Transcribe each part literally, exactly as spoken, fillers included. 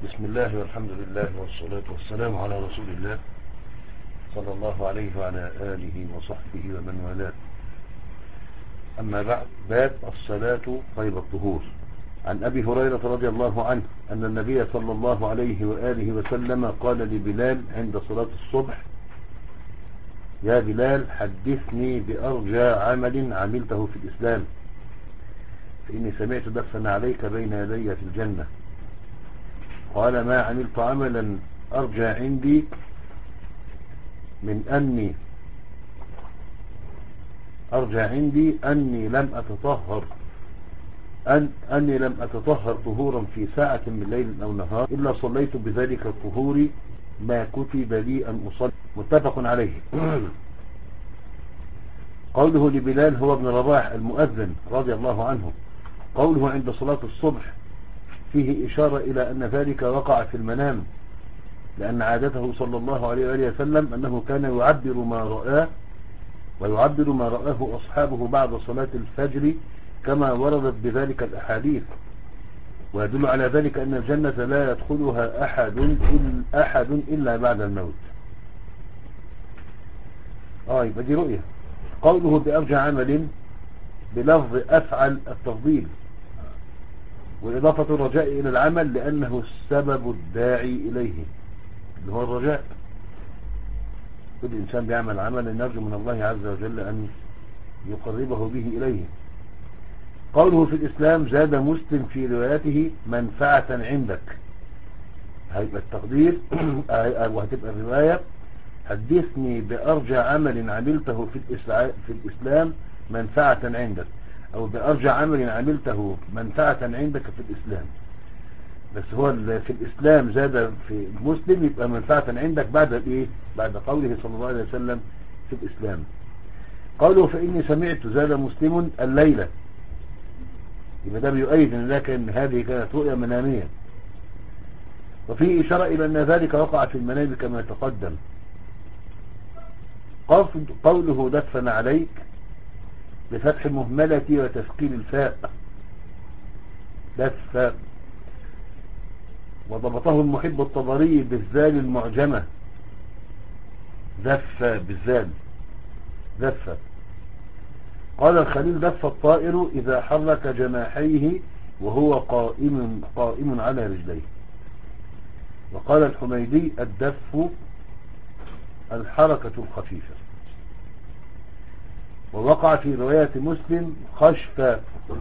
بسم الله والحمد لله والصلاة والسلام على رسول الله صلى الله عليه وعلى آله وصحبه ومن والاه. أما بعد، باب الصلاة قيد الطهور. عن أبي هريرة رضي الله عنه أن النبي صلى الله عليه وآله وسلم قال لبلال عند صلاة الصبح: يا بلال، حدثني بأرجى عمل عملته في الإسلام، فإني سمعت دفن عليك بين يدي في الجنة. قال: ما عملت عملا أرجى عندي من أني أرجى عندي أني لم أتطهر أن أني لم أتطهر طهورا في ساعة من ليل أو نهار إلا صليت بذلك الطهور ما كتب لي أن أصلي. متفق عليه. قوله لبلال هو ابن رباح المؤذن رضي الله عنه، قوله عند صلاة الصبح فيه إشارة إلى أن ذلك وقع في المنام، لأن عادته صلى الله عليه وآله وسلم أنه كان يعبر ما رآه ويعبر ما رآه أصحابه بعد صلاة الفجر كما وردت بذلك الأحاديث، ويدل على ذلك أن الجنة لا يدخلها أحد إلا, أحد إلا بعد الموت. آه يبقى دي رؤية. قوله بأرجى عمل بلفظ أفعل التفضيل، وإضافة الرجاء إلى العمل لأنه السبب الداعي إليه، اللي هو الرجاء. كل إنسان بيعمل عملا يرجو من الله عز وجل أن يقربه به إليه. قوله في الإسلام زاد مسلم في روايته منفعة عندك، هيبقى التقدير وهتبقى الرواية: حدثني بأرجى عمل عملته في الإسلام منفعة عندك، أو بأرجى عمل عملته منفعة عندك في الإسلام. بس هو في الإسلام زاد في مسلم، يبقى منفعة عندك بعد إيه؟ بعد قوله صلى الله عليه وسلم في الإسلام. قوله فإني سمعت زاد مسلم الليلة، يبقى ده بيؤيد أن لكن هذه كانت رؤيا منامية، وفيه إشارة إلى أن ذلك وقع في المنام كما تقدم. قوله دفن عليك بفتح المهملة وتسكين الفاء دف، وضبطه المحب الطبري بالزال المعجمة دف بالزال دف. قال الخليل: دف الطائر إذا حرك جناحيه وهو قائم قائم على رجليه. وقال الحميدي: الدف الحركة الخفيفة. ووقع في رواية مسلم خشف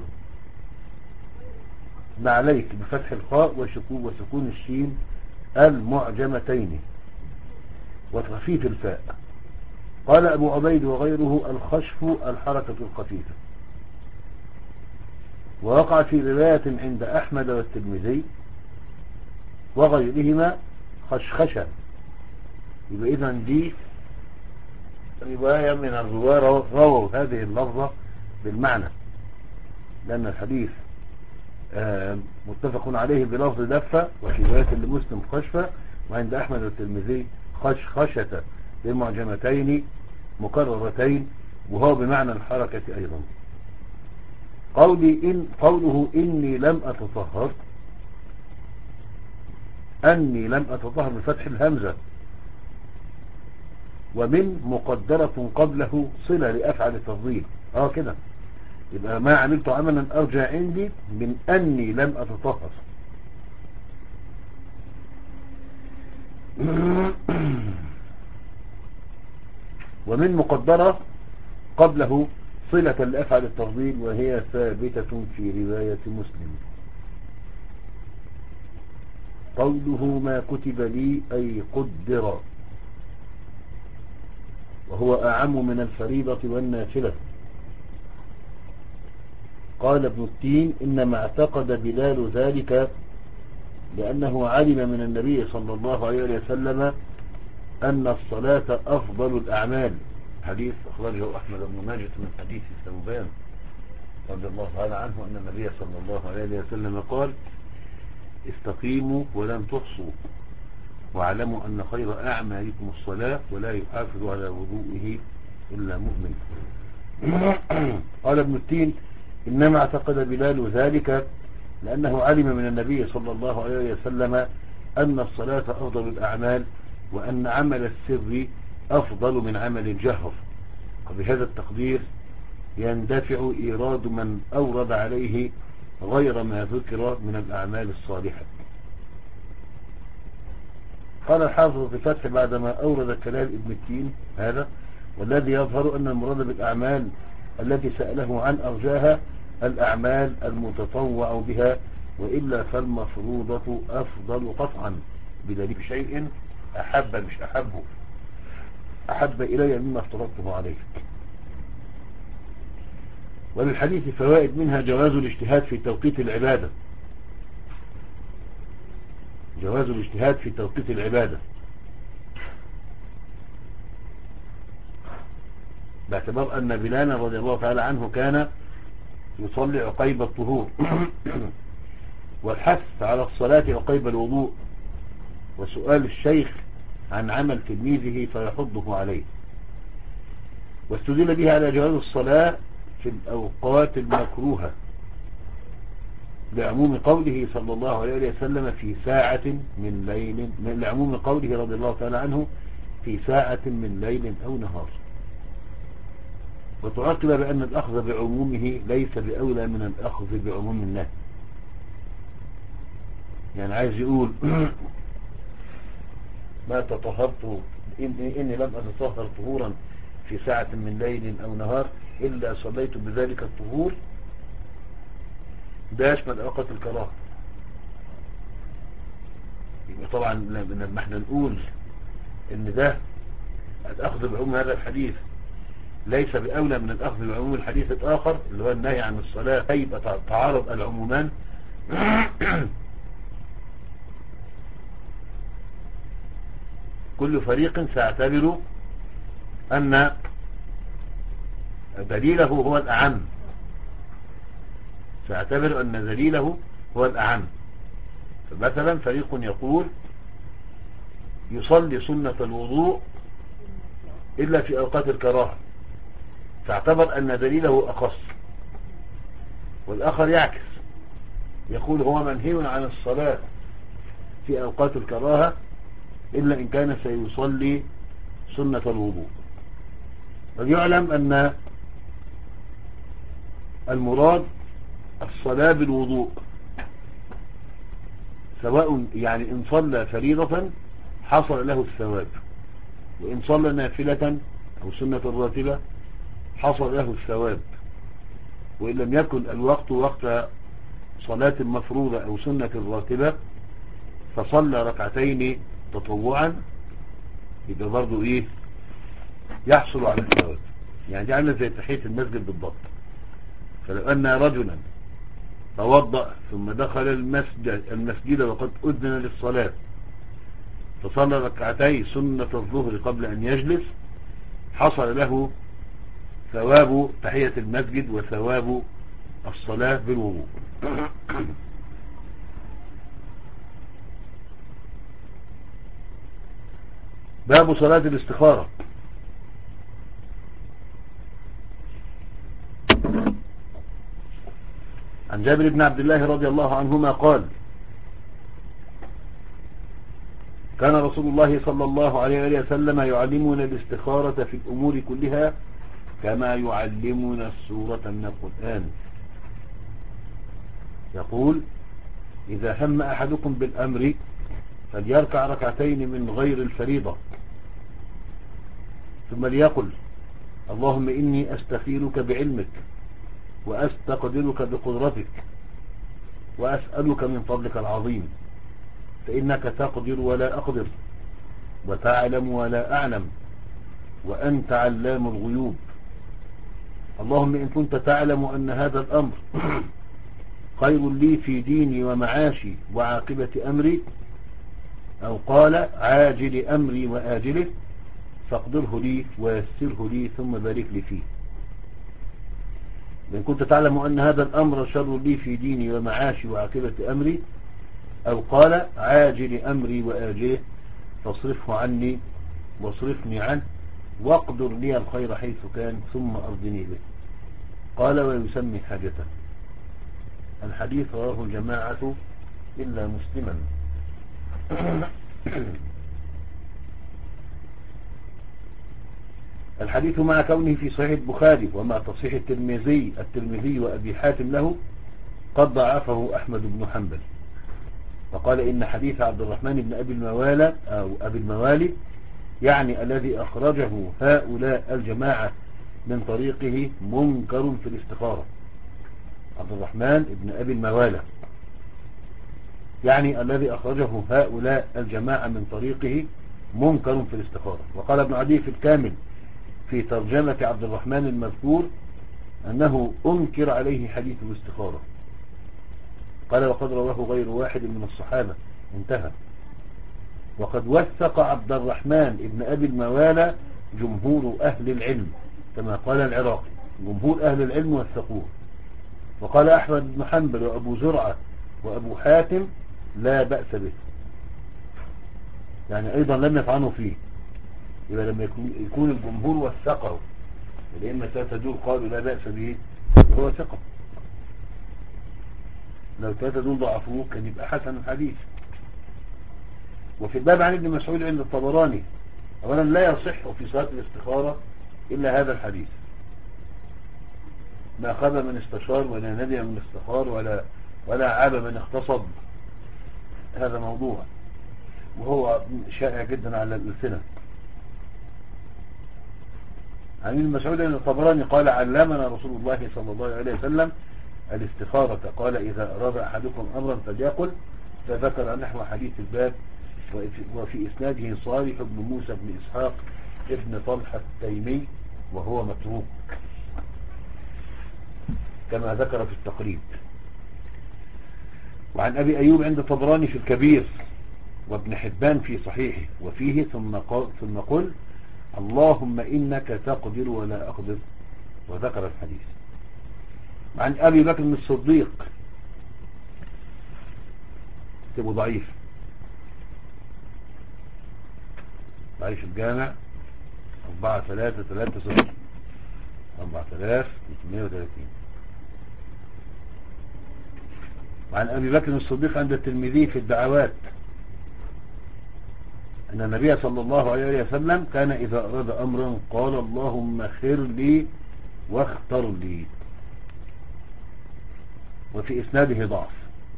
عليك بفتح الخاء وسكون الشين المعجمتين وتخفيف الفاء. قال أبو عبيد وغيره: الخشف الحركة الخفيفة. ووقع في رواية عند أحمد والترمذي وغيرهما خشخشة. يبقى إذن دي رواية من الرواة رووا هذه اللفظة بالمعنى، لأن الحديث متفق عليه بلفظ دفة، وفي رواية لمسلم خشفة، وعند أحمد والترمذي خشخشة بمعجمتين مكررتين، وهو بمعنى الحركة أيضا. قولي إن قوله إني لم أتطهر، أني لم أتطهر بفتح الهمزة، ومن مقدرة قبله صلة لأفعل التفضيل. اه كده يبقى ما عملت عملا أرجى عندي من أني لم أتطهر. ومن مقدرة قبله صلة لأفعل التفضيل، وهي ثابتة في رواية مسلم. قوله ما كتب لي أي قدر، وهو أعم من الفريضة والنافلة. قال ابن التين: إنما اعتقد بلال ذلك لأنه علم من النبي صلى الله عليه وسلم أن الصلاة أفضل الأعمال. حديث أخرجه أحمد بن ماجه من حديث ثوبان رضي الله تعالى عنه أن النبي صلى الله عليه وسلم قال: استقيموا ولن تحصوا، واعلموا أن خير أعمالكم الصلاة، ولا يحافظ على وضوئه إلا مؤمن. قال ابن التين: إنما اعتقد بلال ذلك لأنه علم من النبي صلى الله عليه وسلم أن الصلاة أفضل الأعمال، وأن عمل السر أفضل من عمل الجهر. وبهذا التقدير يندفع إيراد من أورد عليه غير ما ذكر من الأعمال الصالحة. قال الحافظ في الفتح بعدما أورد كلام ابن التين هذا: والذي يظهر أن المراد بالأعمال التي سأله عن أرجاها الأعمال المتطوع بها، وإلا فالمفروضة أفضل قطعا، بدليل شيء أحب مش أحبه أحب إلي مما افترضته عليه. وللحديث فوائد، منها جواز الاجتهاد في توقيت العبادة، جواز الاجتهاد في توقيت العبادة باعتبار أن بلالا رضي الله تعالى عنه كان يصلي عقيب الطهور والحث على الصلاة عقيب الوضوء، وسؤال الشيخ عن عمل تلميذه فيحضه عليه. واستدل به على جواز الصلاة في الأوقات المكروهة لعموم قوله صلى الله عليه وسلم في ساعة من ليل، لعموم قوله رضي الله تعالى عنه في ساعة من ليل أو نهار. وتعقب بأن الأخذ بعمومه ليس بأولى من الأخذ بعموم النهي. يعني عايز يقول ما تطهرت إني, إني لم أتطهر طهورا في ساعة من ليل أو نهار إلا صليت بذلك الطهور، ده يشمل أوقات الكراهة. طبعا لما احنا نقول ان ده الأخذ بعموم هذا الحديث ليس بأولى من الأخذ بعموم الحديث الآخر اللي هو النهي عن الصلاة، يبقى تعارض العمومان. كل فريق سيعتبر أن دليله هو الأعم، سيعتبر أن دليله هو الأعم. فمثلا فريق يقول يصلي سنة الوضوء إلا في أوقات الكراهة، فاعتبر أن دليله أخص. والآخر يعكس، يقول هو منهي عن الصلاة في أوقات الكراهة إلا إن كان سيصلي سنة الوضوء. فليعلم أن المراد الصلاة بالوضوء، سواء يعني إن صلى فريضة حصل له الثواب، وإن صلى نافلة أو سنة الراتبة حصل له الثواب، وإن لم يكن الوقت وقت صلاة مفروضة أو سنة الراتبة فصلى ركعتين تطوعا يبقى برضو إيه يحصل على الثواب. يعني دي عامله زي تحية المسجد بالضبط. فلو أن رجلا توضأ ثم دخل المسجد, المسجد وقد أذن للصلاة فصلى ركعتي سنة الظهر قبل أن يجلس حصل له ثواب تحية المسجد وثواب الصلاة بالوضوء. باب صلاة الاستخارة. عن جابر بن عبد الله رضي الله عنهما قال كان رسول الله صلى الله عليه وسلم يعلمنا الاستخارة في الأمور كلها كما يعلمنا السورة من القرآن. يقول إذا هم أحدكم بالأمر فليركع ركعتين من غير الفريضة ثم ليقل اللهم إني أستخيرك بعلمك وأستقدرك بقدرتك وأسألك من فضلك العظيم فإنك تقدر ولا أقدر وتعلم ولا أعلم وأنت علام الغيوب. اللهم إن كنت تعلم أن هذا الأمر خير لي في ديني ومعاشي وعاقبة أمري أو قال عاجل أمري وآجله فاقدره لي ويسره لي ثم بارك لي فيه. إن كنت تعلم أن هذا الأمر شر لي في ديني ومعاشي وعاقبة أمري أو قال عاجل أمري وآجله فاصرفه عني واصرفني عنه واقدر لي الخير حيث كان ثم أرضني به. قال ويسمي حاجته. الحديث رواه الجماعة إلا مسلما. الحديث مع كونه في صحيح البخاري ومع تصحيح الترمذي الترمذي وأبي حاتم له قد ضعفه أحمد بن حنبل، وقال إن حديث عبد الرحمن بن أبي الموالى أو أبي الموالي يعني الذي أخرجه هؤلاء الجماعة من طريقه منكر في الاستخارة. عبد الرحمن بن أبي الموالى يعني الذي أخرجه هؤلاء الجماعة من طريقه منكر في الاستخارة. وقال ابن عدي في الكامل في ترجمة عبد الرحمن المذكور أنه أنكر عليه حديث الاستخارة. قال وقد رواه غير واحد من الصحابة انتهى. وقد وثق عبد الرحمن ابن أبي الموالى جمهور أهل العلم كما قال العراقي، جمهور أهل العلم وثقوه. وقال أحمد بن حنبل وأبو زرعة وأبو حاتم لا بأس به، يعني أيضا لم يطعنوا فيه. إذا لما يكون الجمهور وثقه الأئمة ثلاثة دول قالوا لا بأس به هو ثقة، لو ثلاثة دول ضعفوه كان يبقى حسن الحديث. وفي الباب عن ابن مسعود عند الطبراني أولا لا يصح في صلاة الاستخارة إلا هذا الحديث، ما خاب من استشار ولا ندي من استخار ولا ولا عاب من اختصب، هذا موضوع وهو شائع جدا على الألسنة. عن ابن مسعود عند الطبراني قال علمنا رسول الله صلى الله عليه وسلم الاستخارة، قال إذا أراد أحدكم أمرا فليقل، فذكر نحو حديث الباب. وفي إسناده صالح بن موسى بن إسحاق ابن طلحة التيمي وهو متروك كما ذكر في التقريب. وعن أبي أيوب عند طبراني في الكبير وابن حبان في صحيحه وفيه ثم قل, ثم قل اللهم إنك تقدر ولا أقدر، وذكر الحديث. عن أبي بكر الصديق كتبه ضعيف ضعيف الجامع أربعة ثلاثة ثلاثة صفر أربعة آلاف وثمانمائة وثلاثين. وعن أبي بكر الصديق عند الترمذي في الدعوات أن النبي صلى الله عليه وسلم كان إذا أراد أمرا قال اللهم خير لي واختر لي، وفي إسناده ضعف.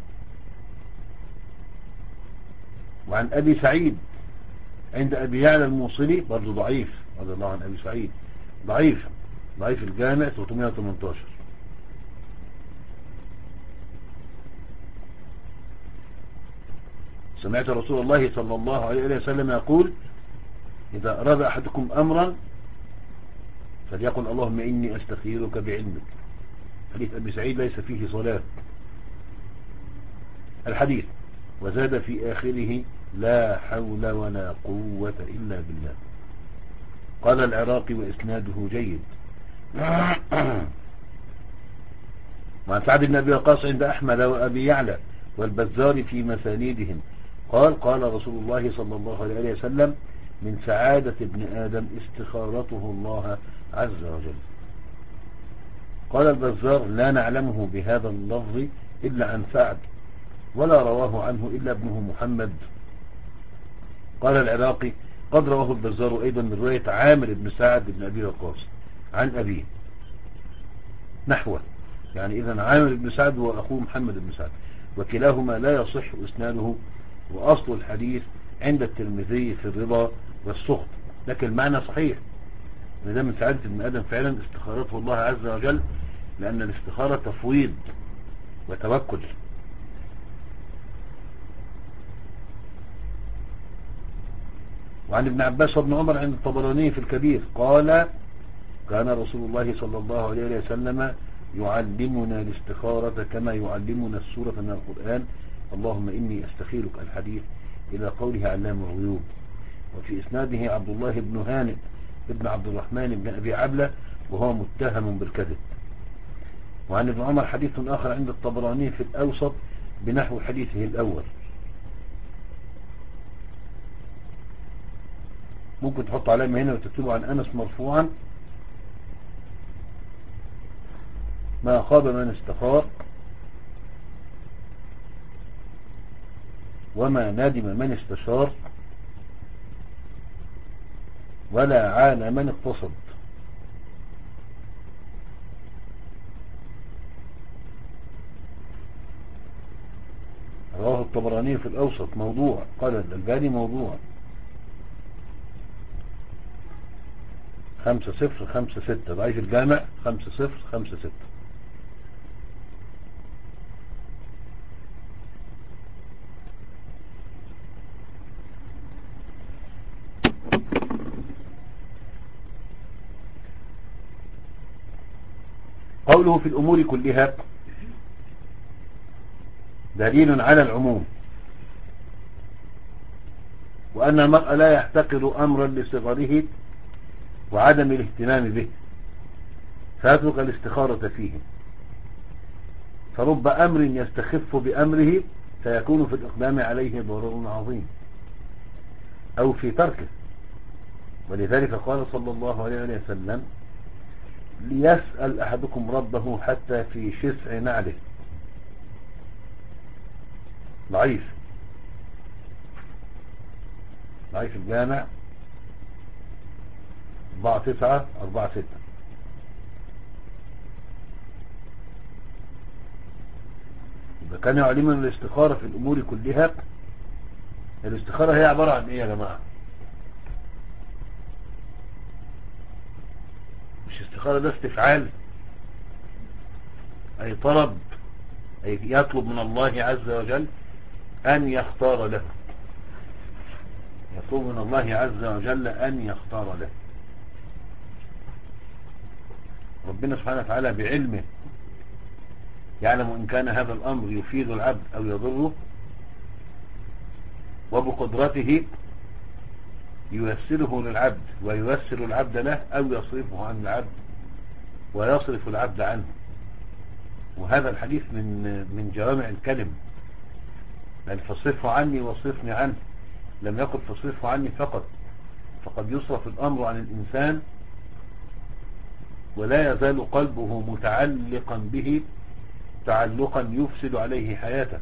وعن أبي سعيد عند أبي يعلى الموصلي برضو ضعيف رضي الله عن أبي سعيد، ضعيف ضعيف الجامع ثلاثمائة وثمانية عشر. سمعت رسول الله صلى الله عليه وسلم يقول إذا أراد أحدكم أمرا فليقل اللهم إني أستخيرك بعلمك. حديث أبي سعيد ليس فيه صلاة الحديث. وزاد في آخره لا حول ولا قوة إلا بالله. قال العراقي وإسناده جيد. وعن سعد بن أبي وقاص عند أحمد وأبي يعلى والبزار في مسانيدهم قال قال رسول الله صلى الله عليه وسلم من سعادة ابن آدم استخارته الله عز وجل. قال البزار لا نعلمه بهذا اللفظ إلا عن سعد ولا رواه عنه إلا ابنه محمد. قال العراقي قد رواه البزار أيضا من رواية عامر بن سعد بن أبي وقاص عن أبيه نحوه، يعني إذن عامر بن سعد وأخوه محمد بن سعد، وكلاهما لا يصح إسناده. وأصل الحديث عند الترمذي في الرضا والسخط، لكن المعنى صحيح إن ده من سعادة ابن آدم فعلا استخارته الله عز وجل، لأن الاستخارة تفويض وتوكل. وعن ابن عباس وابن عمر عند الطبراني في الكبير قال كان رسول الله صلى الله عليه وسلم يعلمنا الاستخارة كما يعلمنا السورة من القرآن اللهم إني أستخيرك الحديث إلى قوله علام الغيوب. وفي إسناده عبد الله بن هانئ ابن عبد الرحمن بن أبي عبلة وهو متهم بالكذب. وعن ابن عمر حديث آخر عند الطبراني في الأوسط بنحو حديثه الأول. ممكن تحط علامة هنا وتكتبه عن أنس مرفوعا ما خاب من استخار وما ندم من استشار ولا عان من اقتصد. رواه الطبراني في الأوسط موضوع، قال الألباني موضوع. خمسة صفر خمسة ستة ضعيف الجامع خمسة صفر خمسة ستة. قوله في الأمور كلها دليل على العموم، وأن المرء لا يحتقر أمرا لصغره وعدم الاهتمام به فيترك الاستخارة فيه، فرب أمر يستخف بأمره فيكون في الإقدام عليه ضرر عظيم أو في تركه. ولذلك قال صلى الله عليه وسلم: ليسأل أحدكم ربه حتى في شسع نعله. ضعيف ضعيف الجامع أربعة تسعة أربعة ستة. إذا كان يعلمنا الاستخارة في الأمور كلها، الاستخارة هي عبارة عن إيه يا جماعة؟ مش استخارة ده استفعال، أي طلب، أي يطلب من الله عز وجل أن يختار له، يطلب من الله عز وجل أن يختار له. ربنا سبحانه وتعالى بعلمه يعلم إن كان هذا الأمر يفيد العبد أو يضره، وبقدرته ييسره للعبد وييسر العبد له، أو يصرفه عن العبد ويصرف العبد عنه. وهذا الحديث من من جوامع الكلم، يعني فاصرفه عني واصرفني عنه، لم يقل فاصرفه عني فقط، فقد يصرف الأمر عن الإنسان ولا يزال قلبه متعلقا به تعلقا يفسد عليه حياته.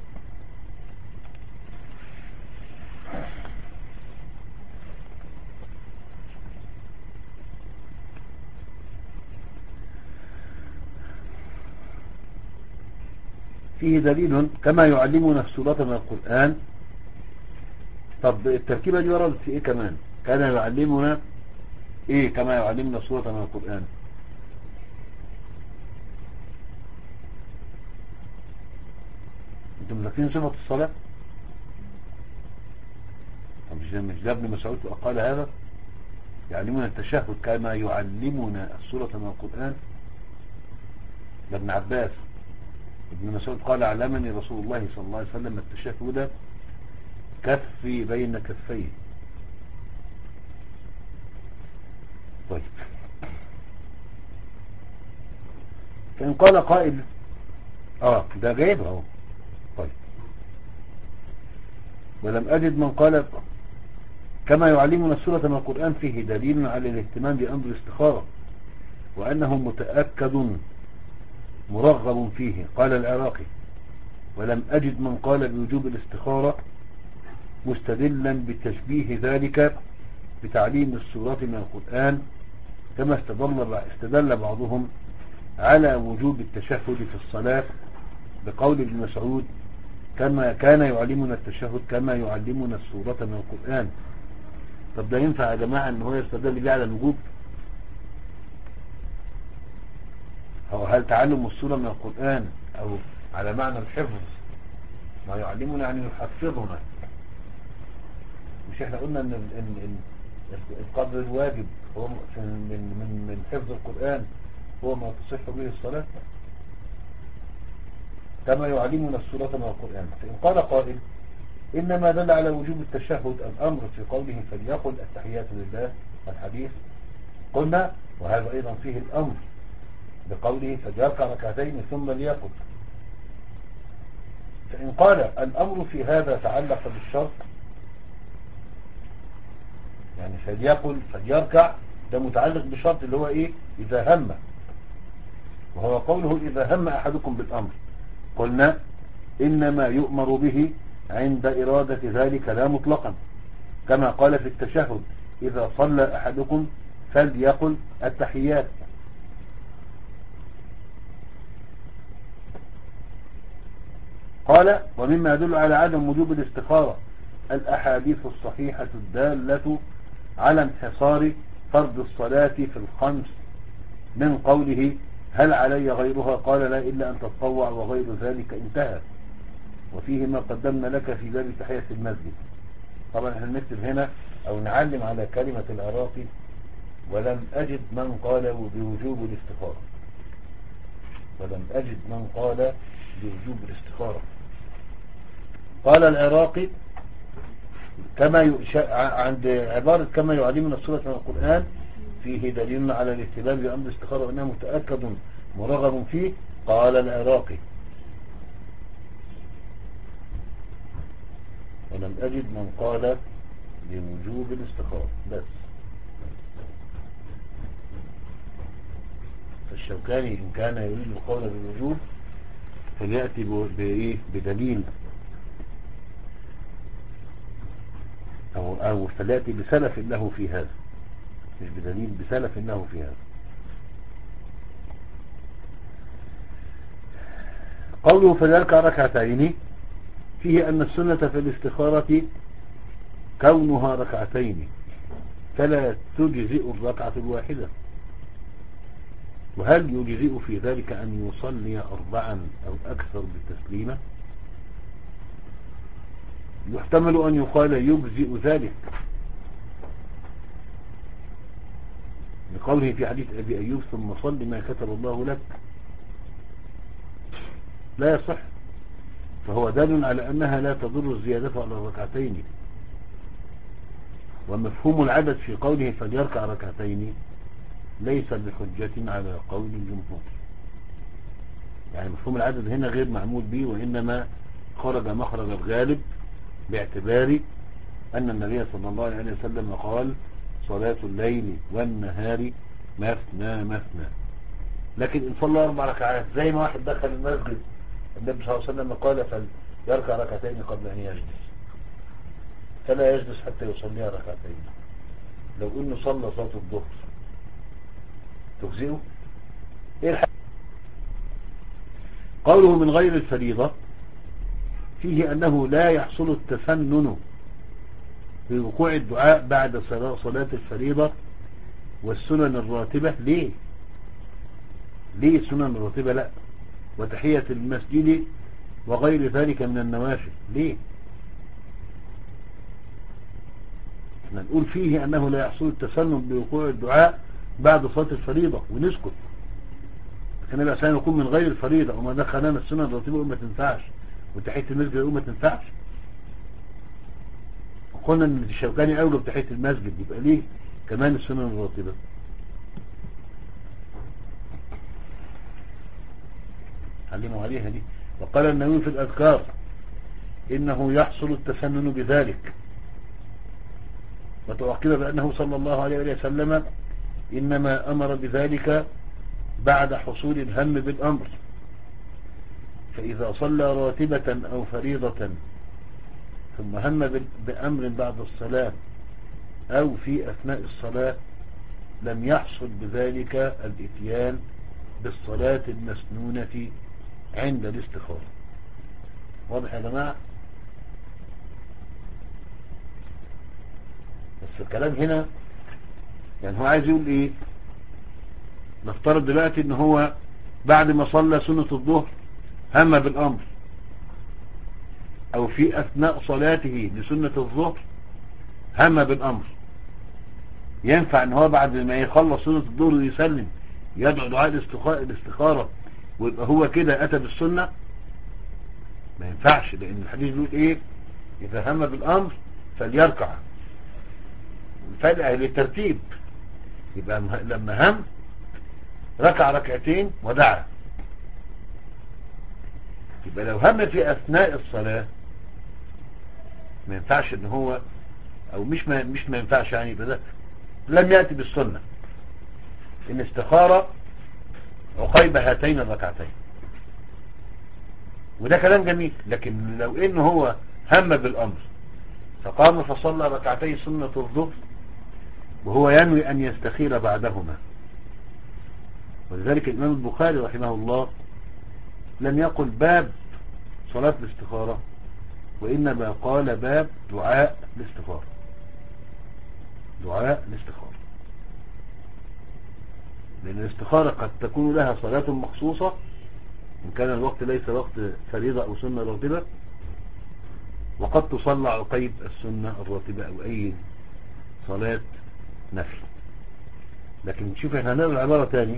فيه دليل كما يعلمنا السورة من القرآن. طب التركيبة دي وردت في ايه كمان؟ كان يعلمنا ايه كما يعلمنا السورة من القرآن؟ انتم مذاكرين صفة الصلاة؟ طب مش ده مش ده ابن مسعود قال هذا؟ يعلمنا التشهد كما يعلمنا السورة من القرآن. ده ابن عباس. ابن مسعود قال: علمني رسول الله صلى الله عليه وسلم التشهد كفي بين كفيه. طيب، فإن قال قائل اه ده جايبها اهو. طيب، ولم أجد من قال كما يعلمنا السورة من القرآن فيه دليل على الاهتمام بأمر الاستخارة وأنه متأكد مرغب فيه. قال العراقي: ولم أجد من قال بوجوب الاستخارة مستدلا بتشبيه ذلك بتعليم السورة من القرآن، كما استدل استدل بعضهم على وجوب التشهد في الصلاة بقول ابن مسعود: كما كان يعلمنا التشهد كما يعلمنا السورة من القرآن. طب ده ينفع يا جماعة ان هو يستدل بيه على الوجوب؟ أو هل تعلم السورة من القرآن أو على معنى الحفظ ما يعلمنا يعني يحفظنا؟ مش احنا قلنا ان ان ان القدر الواجب هو من من من حفظ القرآن هو ما تصح به الصلاة، كما يعلمنا السورة من القرآن. فإن قال قائل: إنما دل على وجوب التشهد الأمر في قوله فليقل التحيات لله الحديث، قلنا وهذا أيضا فيه الأمر بقوله فليركع ركعتين ثم ليقل. فإن قال الأمر في هذا تعلق بالشرط، يعني فليقل فليركع ده متعلق بشرط اللي هو إيه؟ إذا هم، وهو قوله إذا هم أحدكم بالأمر. قلنا إنما يؤمر به عند إرادة ذلك لا مطلقا، كما قال في التشهد: إذا صلى أحدكم فليقل التحيات. قال: ومما يدل على عدم وجوب الاستخارة الأحاديث الصحيحة الدالة على انحصار فرض الصلاة في الخمس، من قوله: هل علي غيرها؟ قال: لا، إلا أن تتطوع وغير ذلك، انتهى. وفيه ما قدمنا لك في باب تحية المسجد. طبعا احنا نكتب هنا أو نعلم على كلمة العراقي: ولم أجد من قال بوجوب الاستخارة. ولم أجد من قال بوجوب الاستخارة. قال العراقي: كما يشاء عند عبارة كما يعلمنا السورة من القرآن فيه دليل على الاهتمام بأمر الاستخارة وأنه متأكد مرغب فيه. قال العراقي: ولم أجد من قال بوجوب الاستخارة. بس فالشوكاني إن كان يريد القول بالوجوب فليأتي بإيه؟ بدليل، أو, أو فليأتي بسلف له في هذا، مش بدليل، بسلف له في هذا. قوله فليركع ركعتين فيه أن السنة في الاستخارة كونها ركعتين، فلا تجزئ الركعة الواحدة. وهل يجزئ في ذلك أن يصلي أربعا أو أكثر بالتسليمة؟ يحتمل أن يقال يجزئ ذلك لقوله في حديث أبي أيوب: ثم صل ما كتب الله لك. لا يصح، فهو دال على أنها لا تضر الزيادة على الركعتين. ومفهوم العدد في قوله فليركع ركعتين ليس بحجة على قول الجمهور. يعني مفهوم العدد هنا غير معمول به، وإنما خرج مخرج الغالب باعتبار أن النبي صلى الله عليه وسلم قال: صلاة الليل والنهار مثنى مثنى. لكن إن صلى أربع ركعات زي ما واحد دخل المسجد النبي صلى الله عليه وسلم قال فليركع ركعتين قبل أن يجلس، فلا يجلس حتى يصلي ركعتين. لو إنه صلى صلاة الظهر تجزئه؟ إيه الحق؟ قوله من غير الفريضة فيه أنه لا يحصل التسنن في وقوع الدعاء بعد صلاة الفريضة والسنن الراتبة. ليه؟ ليه السنن الراتبة لا؟ وتحية المسجد وغير ذلك من النوافل ليه؟ احنا نقول فيه أنه لا يحصل التسنن بوقوع الدعاء بعد صلاة الفريضة ونسكت. كان الأسان يكون من غير الفريضة وما دخلنا السنن الراتبة ما تنفعش، وتحية المسجد ما تنفعش. قلنا ان الشوكاني أوجب تحية المسجد، يبقى ليه كمان السنن الراتبة؟ علموا عليها دي. وقال النووي في الأذكار إنه يحصل التسنن بذلك، وتوقف بأنه صلى الله عليه وسلم إنما أمر بذلك بعد حصول الهم بالأمر، فإذا صلى راتبة أو فريضة ثم هم بأمر بعد الصلاة أو في أثناء الصلاة لم يحصل بذلك الإتيان بالصلاة المسنونة عند الاستخارة. واضح يا جماعة؟ بس الكلام هنا يعني هو عايز يقول ايه؟ نفترض دلوقتي ان هو بعد ما صلى سنة الظهر هم بالامر، او في اثناء صلاته لسنة الظهر هم بالامر، ينفع ان هو بعد ما يخلص سنة الظهر ويسلم يدعو دعاء الاستخارة ويبقى هو كده اتى بالسنة؟ ما ينفعش، لان الحديث بيقول ايه؟ اذا هم بالامر فليركع، فلقى للترتيب، يبقى لما هم ركع ركعتين ودعا. يبقى لو هم في اثناء الصلاة ما ينفعش ان هو، او مش ما مش ما ينفعش يعني، يبقى ده لم يأتي بالسنة ان استخارة عقيب هاتين الركعتين. وده كلام جميل، لكن لو ان هو هم بالأمر فقام فصلى ركعتي سنة الظهر وهو ينوي أن يستخير بعدهما. ولذلك الإمام البخاري رحمه الله لم يقل باب صلاة الاستخارة، وإنما قال باب دعاء الاستخارة. دعاء الاستخارة، لأن الاستخارة قد تكون لها صلاة مخصوصة إن كان الوقت ليس وقت فريضة أو سنة راتبة، وقد تصلى عقيب السنة الراتبة أو أي صلاة نفل. لكن شوف احنا هنقرأ العبارة تاني: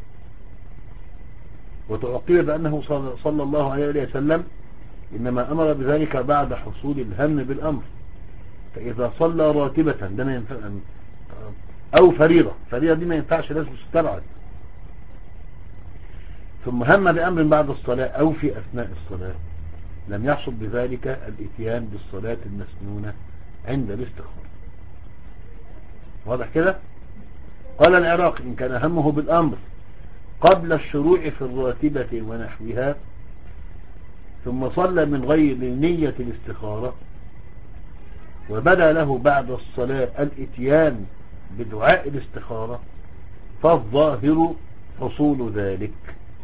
وتعقب بأنه صلى الله عليه وسلم إنما أمر بذلك بعد حصول الهم بالأمر، فإذا صلى راتبة ده ما ينفع، أو فريضة، فريضة دي ما ينفعش لازم تستبعد، ثم هم بأمر بعد الصلاة أو في أثناء الصلاة، لم يحصل بذلك الاتيان بالصلاة المسنونة عند الاستخارة. واضح كده؟ قال العراقي: إن كان همه بالأمر قبل الشروع في الراتبة ونحوها ثم صلى من غير نية الاستخارة وبدا له بعد الصلاة الاتيان بدعاء الاستخارة فالظاهر حصول ذلك.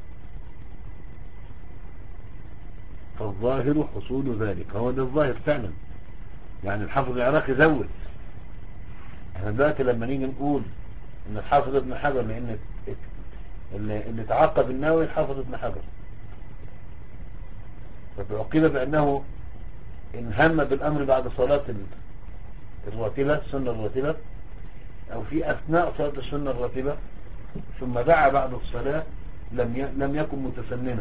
فالظاهر حصول ذلك هو ده الظاهر فعلا. يعني الحافظ العراقي زود. احنا دلوقتي لما نيجي نقول ان الحافظ ابن حجر، لان اللي, اللي تعقب النووي الحافظ ابن حجر، فتعقب بأنه إن هم بالأمر بعد صلاة الراتبة السنة الراتبة أو في أثناء صلاة السنة الراتبة ثم دعا بعد الصلاة لم لم يكن متسننا.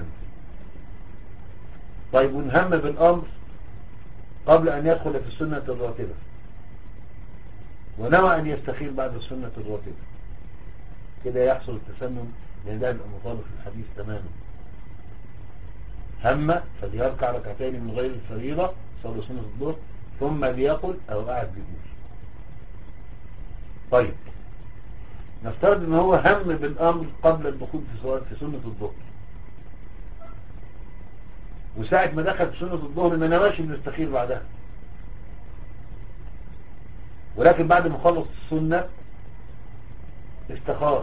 طيب وإن هم بالأمر قبل أن يدخل في السنة الراتبة ونوى أن يستخير بعد السنة الراتبة، كده يحصل التسنن، لأن ده يبقى مطابق في الحديث تماما. هم فليركع ركعتين من غير الفريضة صلى سنة الظهر ثم ليقل أو قاعد بيقول. طيب نفترض ان هو هم بالأمر قبل الدخول في صلاة في سنة الظهر، وساعة ما دخل في سنة الظهر ما نواش انه يستخير بعدها، ولكن بعد ما خلص السنة استخار.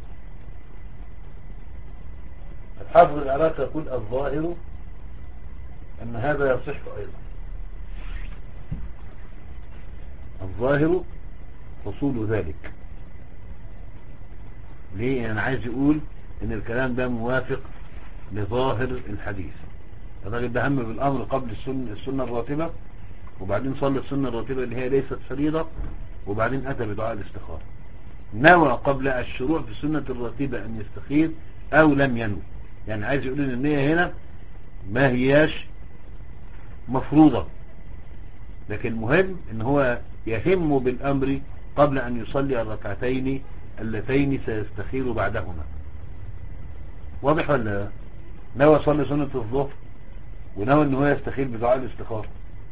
الحافظ العراقي يقول الظاهر أن هذا يصح أيضا. الظاهر حصول ذلك. ليه؟ أنا عايز يقول إن الكلام ده موافق لظاهر الحديث. الراجل ده هم بالأمر قبل السنة, السنة الراتبة، وبعدين صلى السنة الراتبة اللي هي ليست فريضة، وبعدين أتى بدعاء الاستخارة. نوى قبل الشروع في السنة الراتبة أن يستخير أو لم ينوي. يعني عايز يقول إن النية هنا ما هياش مفروضة، لكن المهم إن هو يهم بالأمر قبل أن يصلي الركعتين اللتين سيستخير بعدهما. واضح ولا؟ نوى صلي سنة الظهر ونوى أنه يستخير بدعاء الاستخارة.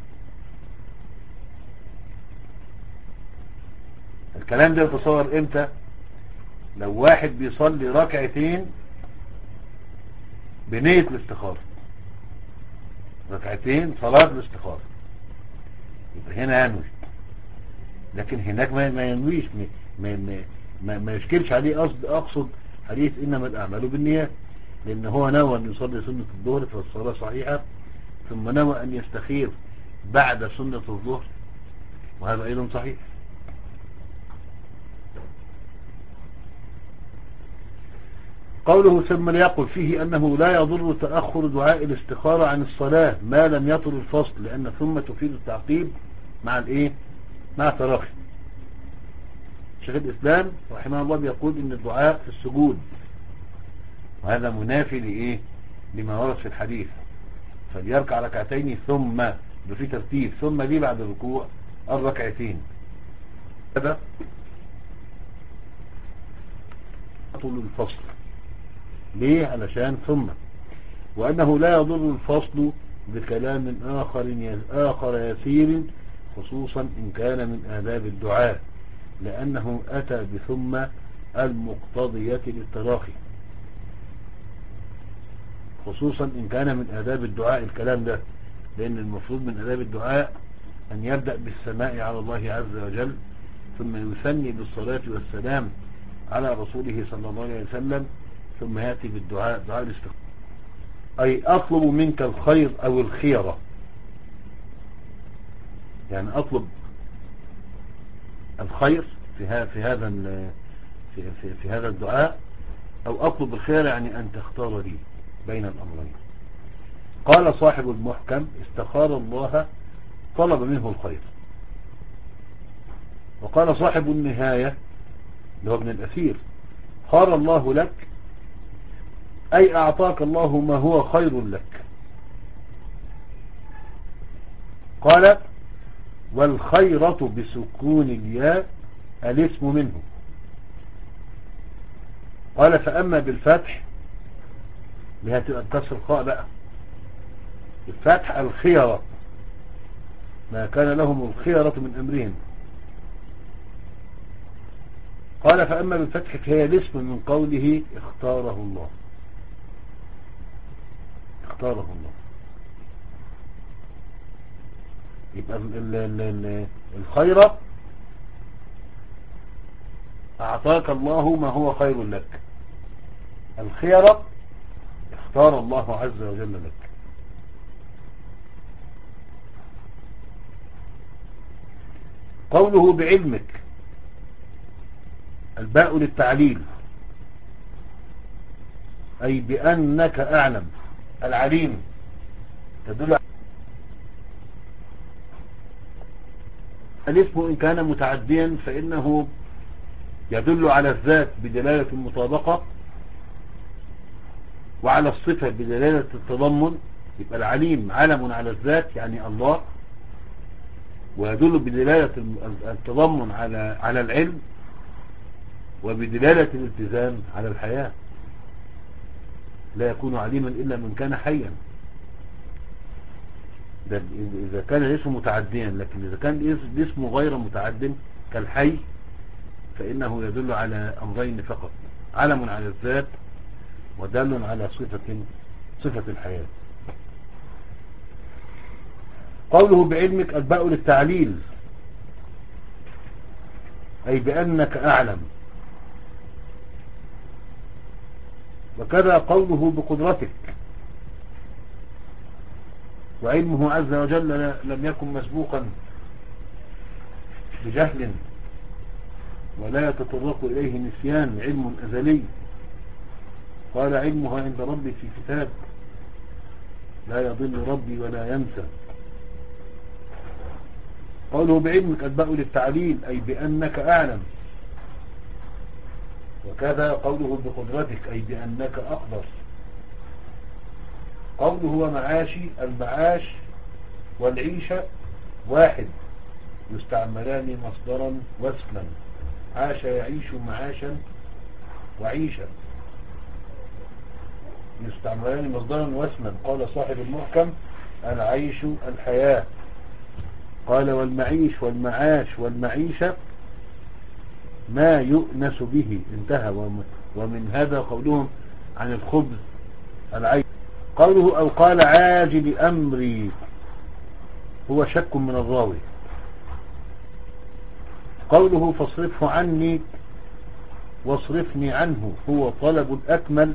الكلام ده يتصور امتى؟ لو واحد بيصلي ركعتين بنية الاستخارة، ركعتين صلاة الاستخارة، يبقى هنا ينوي. لكن هناك ما ينويش، ما, ما, ما, ما يشكلش عليه. قصد أقصد حديث إنما الأعمال بالنيات، لأن هو نوى أن يصلي سنة الظهر فالصلاة صحيحة، ثم نوى أن يستخير بعد سنة الظهر وهذا أيضا صحيح. قوله ثم ليقل فيه أنه لا يضر تأخر دعاء الاستخارة عن الصلاة ما لم يطل الفصل، لأن ثم تفيد التعقيب مع الإيه؟ مع تراخي. شيخ الإسلام رحمه الله يقول إن الدعاء في السجود، وهذا منافي لإيه؟ لما ورد في الحديث. فليركع ركعتين ثم في ترتيب، ثم دي بعد الركوع الركعتين. هذا طول الفصل. ليه؟ علشان ثم، وأنه لا يضر الفصل بكلام آخر آخر يسير، خصوصا إن كان من آداب الدعاء، لأنه أتى بثم المقتضية للتراخي، خصوصا إن كان من آداب الدعاء الكلام ده، لأن المفروض من آداب الدعاء أن يبدأ بالثناء على الله عز وجل، ثم يثني بالصلاة والسلام على رسوله صلى الله عليه وسلم، ثم يأتي بالدعاء، دعاء الاستغفار. أي أطلب منك الخير أو الخيرة، يعني أطلب الخير في هذا في هذا في, في, في هذا الدعاء، أو أطلب الخير يعني أن تختار لي بين الأمرين. قال صاحب المحكم: استخار الله طلب منه الخير. وقال صاحب النهاية اللي هو ابن الأثير: خار الله لك أي أعطاك الله ما هو خير لك. قال: والخيرة بسكون الياء الاسم منه. قال: فأما بالفتح بها تبقى بكسر الخاء بقى، الفتح الخيرة، ما كان لهم الخيرة من أمرهم. قال: فأما بالفتح فهي الاسم من قوله اختاره الله، اختاره الله. يبقى ال ال ال الخيرة أعطاك الله ما هو خير لك، الخيرة اختار الله عز وجل لك. قوله بعلمك، الباء للتعليل، أي بأنك أعلم، العليم تدل. الاسم إن كان متعديا فإنه يدل على الذات بدلالة المطابقة، وعلى الصفة بدلالة التضمن. يبقى العليم علم على الذات يعني الله، ويدل بدلالة التضمن على على العلم، وبدلالة الالتزام على الحياة. لا يكون عليما إلا من كان حيا، ده إذا كان الاسم متعديا. لكن إذا كان الاسم غير متعد كالحي فإنه يدل على أمرين فقط: علم على الذات، ودل على صفة صفة الحياة. قوله بعلمك، الباء للتعليل، أي بأنك أعلم. وكذا قوله بقدرتك، وعلمه عز وجل لم يكن مسبوقا بجهل، ولا يتطرق إليه نسيان، علم أزلي. قال: علمها عند ربي في كتاب لا يضل ربي ولا ينسى. قوله بعلمك، الباء للتعليل، أي بأنك أعلم. وكذا قوله بقدرتك، أي بأنك أقدر. قوله ومعاشي، المعاش والعيشة واحد، يستعملان مصدرا واسما. عاش يعيش معاشا وعيشا، يستعملان مصدرا واسما. قال صاحب المحكم: العيش الحياة. قال: والمعيش والمعاش والمعيشة ما يؤنس به، انتهى. ومن هذا قولهم عن الخبز العيش. قوله أو قال عاجل أمري، هو شك من الراوي. قوله فاصرفه عني واصرفني عنه، هو طلب الأكمل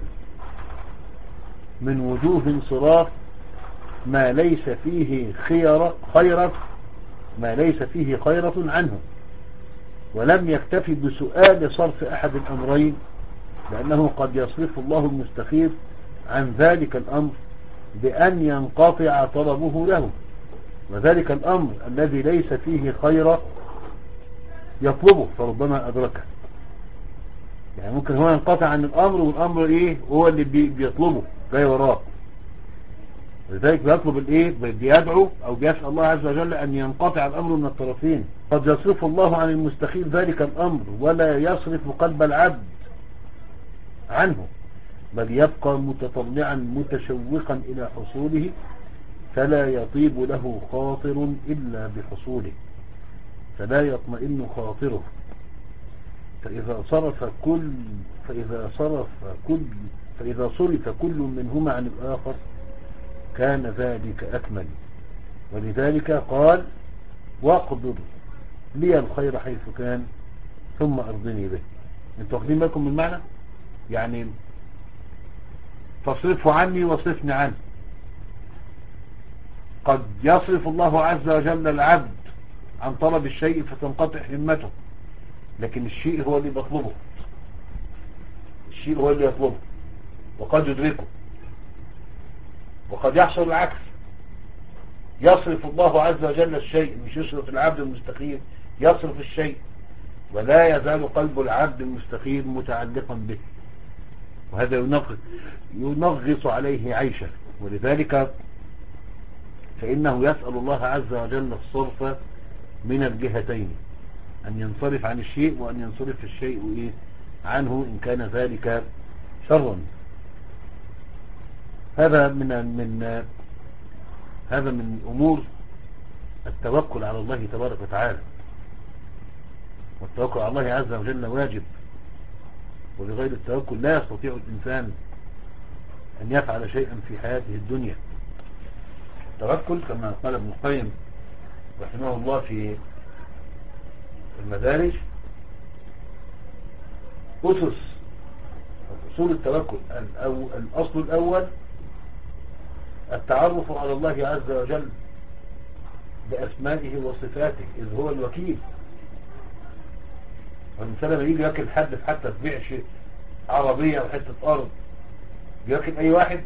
من وجوه انصراف ما ليس فيه خيرة خيرة ما ليس فيه خيرة عنه، ولم يكتفي بسؤال صرف أحد الأمرين، لأنه قد يصرف الله المستخير عن ذلك الأمر بأن ينقطع طلبه له، وذلك الأمر الذي ليس فيه خيرة يطلبه فربما أدركه. يعني ممكن هو ينقطع عن الأمر، والأمر إيه هو اللي بيطلبه جاي وراه، لذلك بيطلب الإيه، بيدعو أو بيسأل الله عز وجل أن ينقطع الأمر من الطرفين. قد يصرف الله عن المستخير ذلك الأمر ولا يصرف قلب العبد عنه، بل يبقى متطلعا متشوقا إلى حصوله، فلا يطيب له خاطر إلا بحصوله، فلا يطمئن خاطره. فإذا صرف كل فإذا صرف كل فإذا صرف كل منهما عن الآخر كان ذلك أكمل. ولذلك قال واقبض لي الخير حيث كان ثم ارضني به. انتوا واخدين بالكم من المعنى؟ يعني فاصرفه عني واصرفني عنه. قد يصرف الله عز وجل العبد عن طلب الشيء فتنقطع همته، لكن الشيء هو اللي بيطلبه، الشيء هو اللي يطلبه وقد يدركه. وقد يحصل العكس، يصرف الله عز وجل الشيء، مش يصرف العبد المستقيم، يصرف الشيء ولا يزال قلب العبد المستقيم متعلقا به، وهذا ينغص ينغص عليه عيشه. ولذلك فإنه يسأل الله عز وجل الصرف من الجهتين، أن ينصرف عن الشيء وأن ينصرف الشيء إيه عنه إن كان ذلك شرا. هذا من من هذا من أمور التوكل على الله تبارك وتعالى. والتوكل على الله عز وجل واجب، وبغير التوكل لا يستطيع الإنسان أن يفعل شيئا في حياته الدنيا. التوكل كما قال ابن القيم رحمه الله في المدارج أسس أصول التوكل. الأصل الأول التعرف على الله عز وجل بأسمائه وصفاته، إذ هو الوكيل. والإنسان لما يجي يأكل حد في حتى تبيع شيء عربية أو حتة أرض، بيأكل أي واحد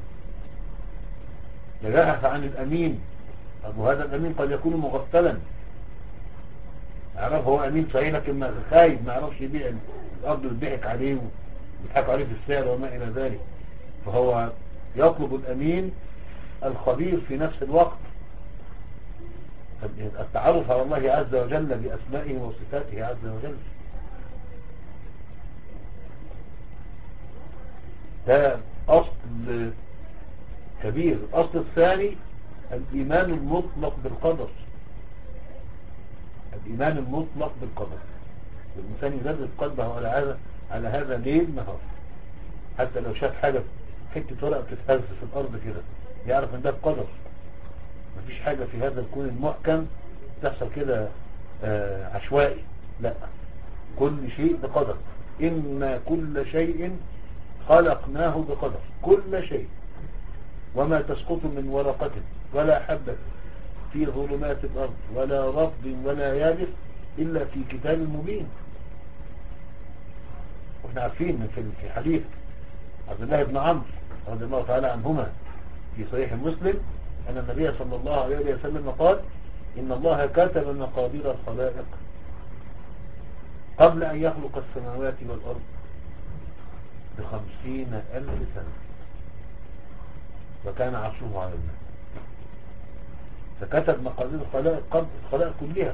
يبحث عن الأمين. طب وهذا الأمين قد يكون مغفلا، يعرف هو أمين صحيح لكن ما خايف، ما يعرفش يبيع الأرض ويضحك عليه ويضحك عليه في السعر وما إلى ذلك. فهو يطلب الأمين الخبير في نفس الوقت. التعرف على الله عز وجل بأسمائه وصفاته عز وجل، ده أصل كبير. الأصل الثاني الإيمان المطلق بالقدر، الإيمان المطلق بالقدر. الإنسان يجرد قلبه على هذا على هذا ليل نهار، حتى لو شاف حاجة حتة ورقة بتتهز في الأرض كده يعرف ان ده بقدر. مفيش حاجة في هذا الكون المحكم تحصل كده آه عشوائي، لا، كل شيء بقدر. إن كل شيء خلقناه بقدر، كل شيء. وما تسقط من ورقة ولا حبة في ظلمات الأرض ولا رطب ولا يابس إلا في كتاب مبين. واحنا عارفين في حديث عبد الله بن عمرو رضي الله تعالى عنهما في صحيح مسلم أن النبي صلى الله عليه وسلم قال إن الله كتب مقادير الخلائق قبل أن يخلق السماوات والأرض بخمسين ألف سنة، وكان عرشه على الماء. فكتب مقادير الخلائق قبل الخلائق كلها،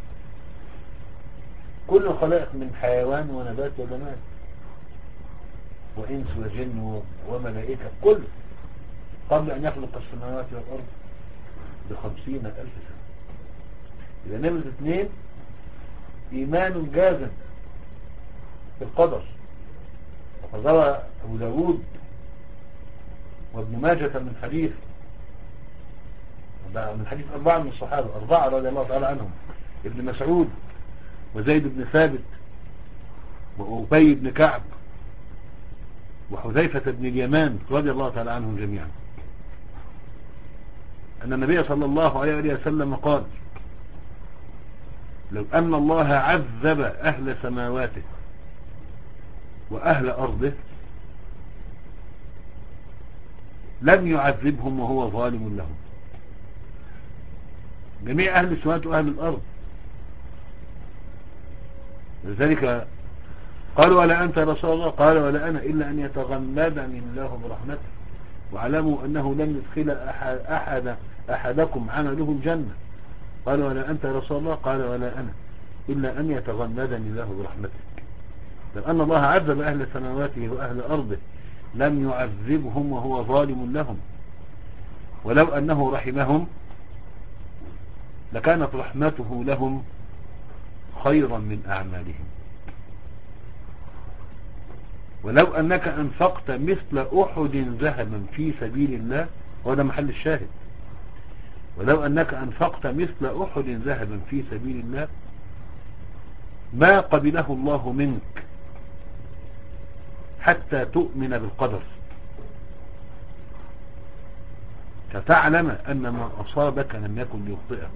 كل الخلائق من حيوان ونبات وجماد وإنس وجن وملائكة، كل قبل أن يخلق السماوات والأرض بخمسين ألف سنة. إذا نمرة اثنين إيمان جازم بالقدر. وقد روى أبو داود وابن ماجة من حديث من حديث أربعة من الصحابة، أربعة رضي الله تعالى عنهم، ابن مسعود وزيد بن ثابت وأبي بن كعب وحذيفة بن اليمان رضي الله تعالى عنهم جميعا، أن النبي صلى الله عليه وسلم قال لو أن الله عذب أهل سماواته وأهل أرضه لم يعذبهم وهو ظالم لهم. جميع أهل السماوات وأهل الأرض. لذلك قالوا ولا أنت يا رسول الله؟ قال ولا أنا إلا أن يتغمدني الله برحمته واعلموا أنه لن يدخل أحد, أحد أحدكم عمله الجنة. قال ولا أنت يا رسول الله؟ قال ولا أنا إلا أن يتغمدني الله برحمته. لو أن الله عذب أهل سماواته وأهل أرضه لم يعذبهم وهو ظالم لهم، ولو أنه رحمهم لكانت رحمته لهم خيرا من أعمالهم. ولو أنك أنفقت مثل أحد ذهبا في سبيل الله، وهذا محل الشاهد، ولو أنك أنفقت مثل أحد ذهبا في سبيل الله ما قبله الله منك حتى تؤمن بالقدر فتعلم أن ما أصابك لم يكن ليخطئك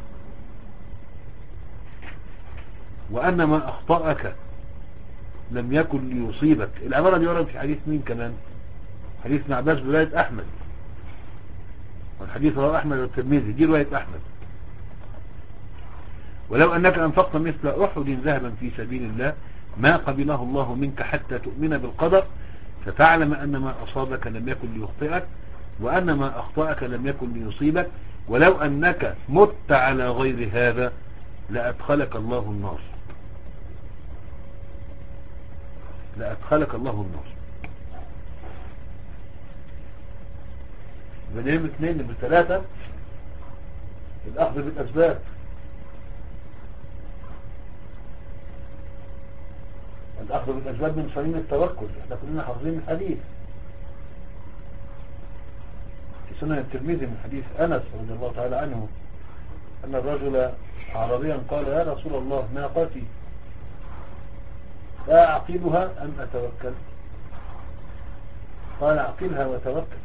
وأن ما أخطأك لم يكن ليصيبك. العبارة دي ورد في حديث مين كمان؟ حديث ابن عباس برواية أحمد، والحديث رواه أحمد والترمذي، دي رواية أحمد. ولو أنك أنفقت مثل أحد ذهبا في سبيل الله ما قبله الله منك حتى تؤمن بالقدر فتعلم أن ما أصابك لم يكن ليخطئك وأن ما أخطأك لم يكن ليصيبك ولو أنك مت على غير هذا لأدخلك الله النار لأدخلك الله النار. بنهم اثنين من ثلاثة الأخذ بالأسباب. الأخذ بالأسباب من صميم التوكل. احنا كلنا حافظين الحديث في سنن الترمذي من حديث أنس رضي الله تعالى عنه أن الرجل عربيا قال يا رسول الله ناقتي لا أعقلها أم أتوكل؟ قال أعقلها وتوكل.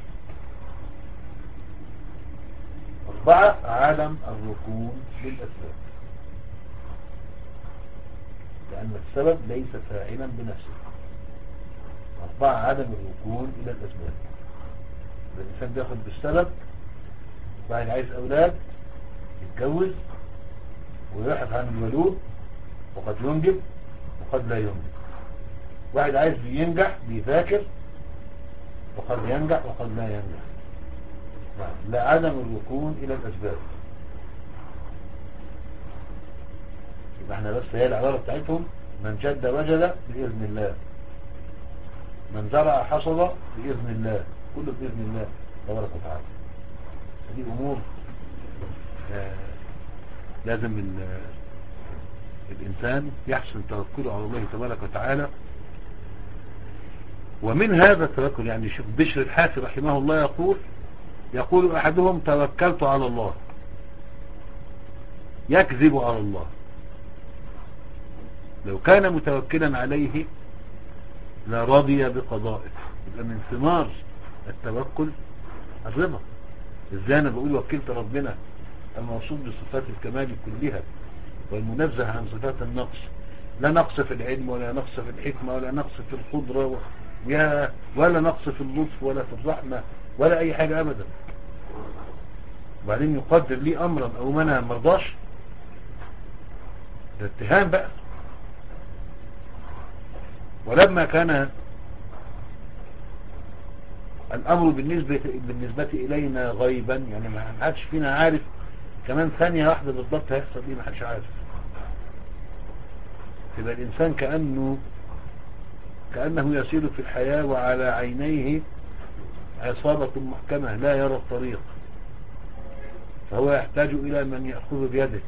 أربعة عدم الركون للأسباب لأن السبب ليس فاعلا بنفسه. أربعة عدم الركون إلى الأسباب. الإنسان بياخد بالسبب، واحد عايز أولاد يتجوز ويبحث عن الولود وقد ينجب وقد لا ينجب. واحد عايز ينجح بيذاكر وقد ينجح وقد لا ينجح. لا عدم الركون إلى الأسباب. يبقى احنا بس هي العبارة بتاعتهم من جد وجد بإذن الله، من زرع حصد بإذن الله، كله بإذن الله تبارك وتعالى. هذه أمور آه لازم الإنسان يحسن توكله على الله تبارك وتعالى. ومن هذا التوكل يعني شوف بشر الحافي رحمه الله يقول يقول أحدهم توكلت على الله، يكذب على الله. لو كان متوكلا عليه لرضي بقضائه. يبقى من ثمار التوكل الرضا. ازاي انا بقول وكلت ربنا الموصوف بصفات الكمال كلها والمنزه عن صفات النقص، لا نقص في العلم ولا نقص في الحكمة ولا نقص في القدرة ولا نقص في اللطف ولا في الرحمة ولا اي حاجة ابدا. وبعدين يقدر لي امرا او منها مرضاش، ده اتهام بقى. ولما كان الامر بالنسبة, بالنسبة الينا غيبا، يعني ما حدش فينا عارف كمان ثانية واحدة بالضبط هيحصل ايه، ما حدش عارف. يبقى الانسان كأنه كأنه يسير في الحياة وعلى عينيه عصابة محكمة لا يرى الطريق، فهو يحتاج الى من يأخذ بيده.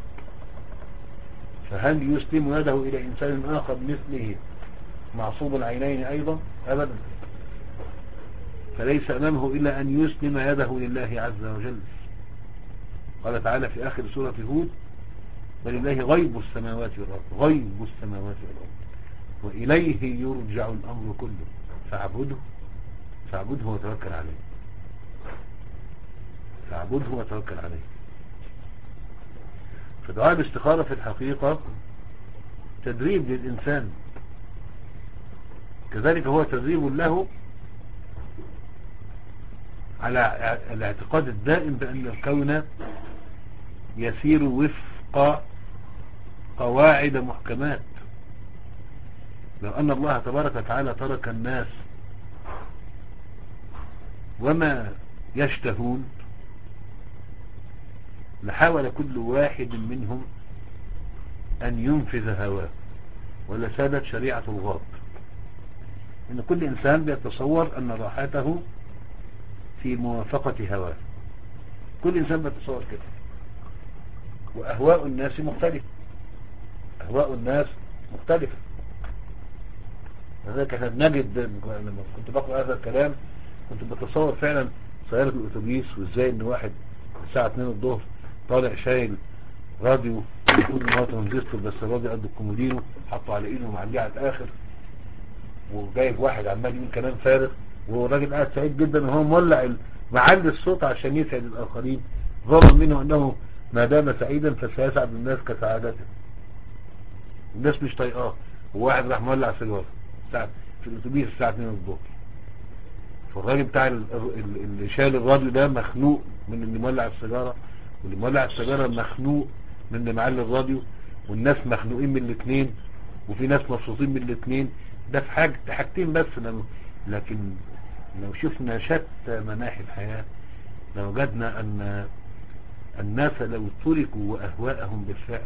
فهل يسلم يده الى انسان اخر مثله معصوب العينين ايضا؟ ابدا. فليس امامه الا ان يسلم يده لله عز وجل. قال تعالى في اخر سورة هود ولله غيب السماوات والارض، غيب السماوات والارض واليه يرجع الامر كله فاعبده فاعبده وتوكل عليه فاعبده وتوكل عليه. فدعاء الاستخارة في الحقيقة تدريب للإنسان، كذلك هو تدريب له على الاعتقاد الدائم بأن الكون يسير وفق قواعد محكمات. لو أن الله تبارك وتعالى ترك الناس وما يشتهون لحاول كل واحد منهم أن ينفذ هواه ولسادت شريعة الغاب. إن كل إنسان بيتصور أن راحته في موافقة هواه. كل إنسان بيتصور كده. وأهواء الناس مختلفة أهواء الناس مختلفة لذلك احنا بنجد لما كنت بقرأ هذا الكلام كنت بتصور فعلا سيارة الأتوبيس، وإزاي إن واحد الساعة اتنين الظهر طالع شايل راديو المفروض ان هو ترانزستور بس الراديو قد الكومودينو حطه على ايده ومعليه على الاخر وجايب واحد عمال يقول كلام فارغ والراجل قاعد سعيد جدا وهو مولع معلي الصوت عشان يسعد الاخرين ظن منه انه ما دام سعيدا فسيسعد الناس كسعادته. الناس مش طايقاه وواحد راح مولع سيجاره الساعه في الاتوبيس الساعه اتنين الظهر. فالراجل بتاع اللي شايل الراديو ده مخنوق من اللي مولع السيجاره واللي مولع السيجاره مخنوق من اللي معلي الراديو والناس مخنوقين من الاثنين وفي ناس مبسوطين من الاثنين. ده في حاجه حاجتين بس. لكن لو شفنا شتى مناحي الحياه لوجدنا ان الناس لو تركوا واهواءهم بالفعل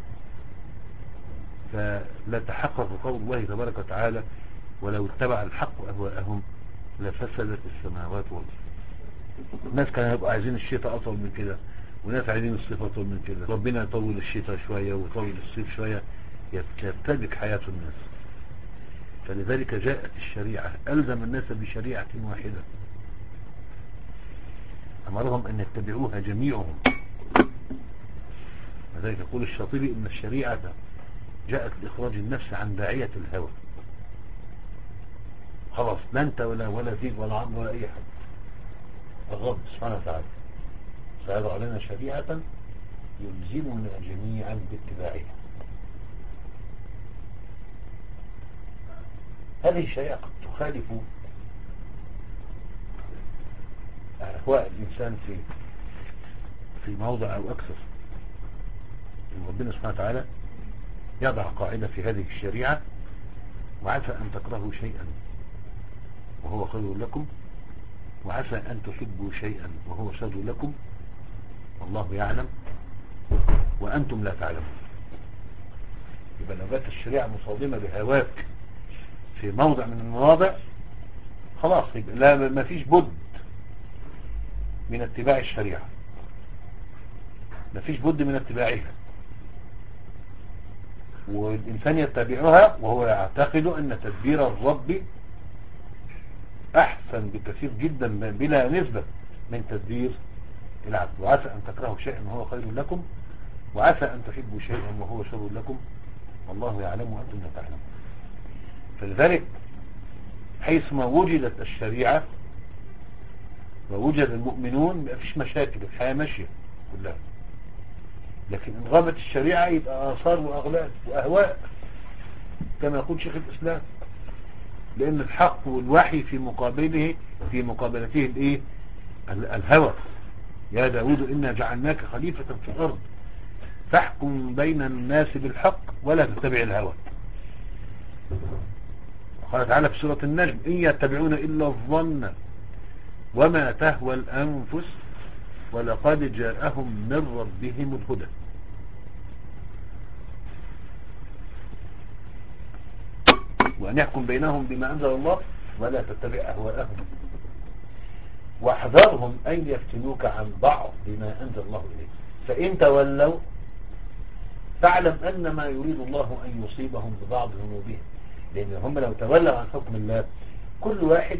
فلا تحقق قول الله تبارك وتعالى ولو اتبع الحق اهواءهم لفسدت السماوات والارض. الناس كانوا يبقوا عايزين الشتاء اطول من كده وناس عايزين الصيف اطول من كده. ربنا يطول الشتاء شوية ويطول الصيف شوية يرتبك حياة الناس. فلذلك جاءت الشريعة ألزم الناس بشريعة واحدة أمرهم أن يتبعوها جميعهم. لذلك يقول الشاطبي إن الشريعة جاءت لإخراج النفس عن داعية الهوى. خلاص لا أنت ولا ولا زيد ولا عمر ولا أي حد. الرب سبحانه وتعالى سيضع لنا شريعة يلزمنا جميعا باتباعها. هذه الشريعة قد تخالف أهواء الإنسان في في موضع أو أكثر. ربنا سبحانه وتعالى يضع قاعدة في هذه الشريعة وعسى أن تكرهوا شيئا وهو خير لكم وعسى أن تحبوا شيئا وهو شر لكم والله يعلم وأنتم لا تعلمون. يبقى لو جت الشريعة مصادمة بهواك في موضع من المواضع خلاص يبقى لا ما فيش بد من اتباع الشريعة ما فيش بد من اتباعها والإنسان يتبعها وهو يعتقد أن تدبير الرب أحسن بكثير جدا بلا نسبة من تدبير العبد. وعسى أن تكرهوا شيئا وهو خير لكم وعسى أن تحبوا شيئا وهو شر لكم والله يعلم وأنتم لا تعلمون. فلذلك حيثما وجدت الشريعة ووجد المؤمنون ما فيش مشاكل الحياة ماشية كلها. لكن إن غابت الشريعة يبقى آثار وأغلال وأهواء كما يقول شيخ الإسلام لأن الحق والوحي في مقابله في مقابلته الإيه الهوى. يا داود إنا جعلناك خليفة في الأرض فاحكم بين الناس بالحق ولا تتبع الهوى. قال تعالى في سورة النجم إن يتبعون إلا الظن وما تهوى الأنفس ولقد جاءهم من ربهم الهدى. وأن يحكم بينهم بما أنزل الله ولا تتبع أهواءهم واحذرهم أن يفتنوك عن بعض بما أنزل الله إليك فإن تولوا فاعلم أن ما يريد الله أن يصيبهم ببعض ذنوبهم. لأن هم لو تولوا عن حكم الله كل واحد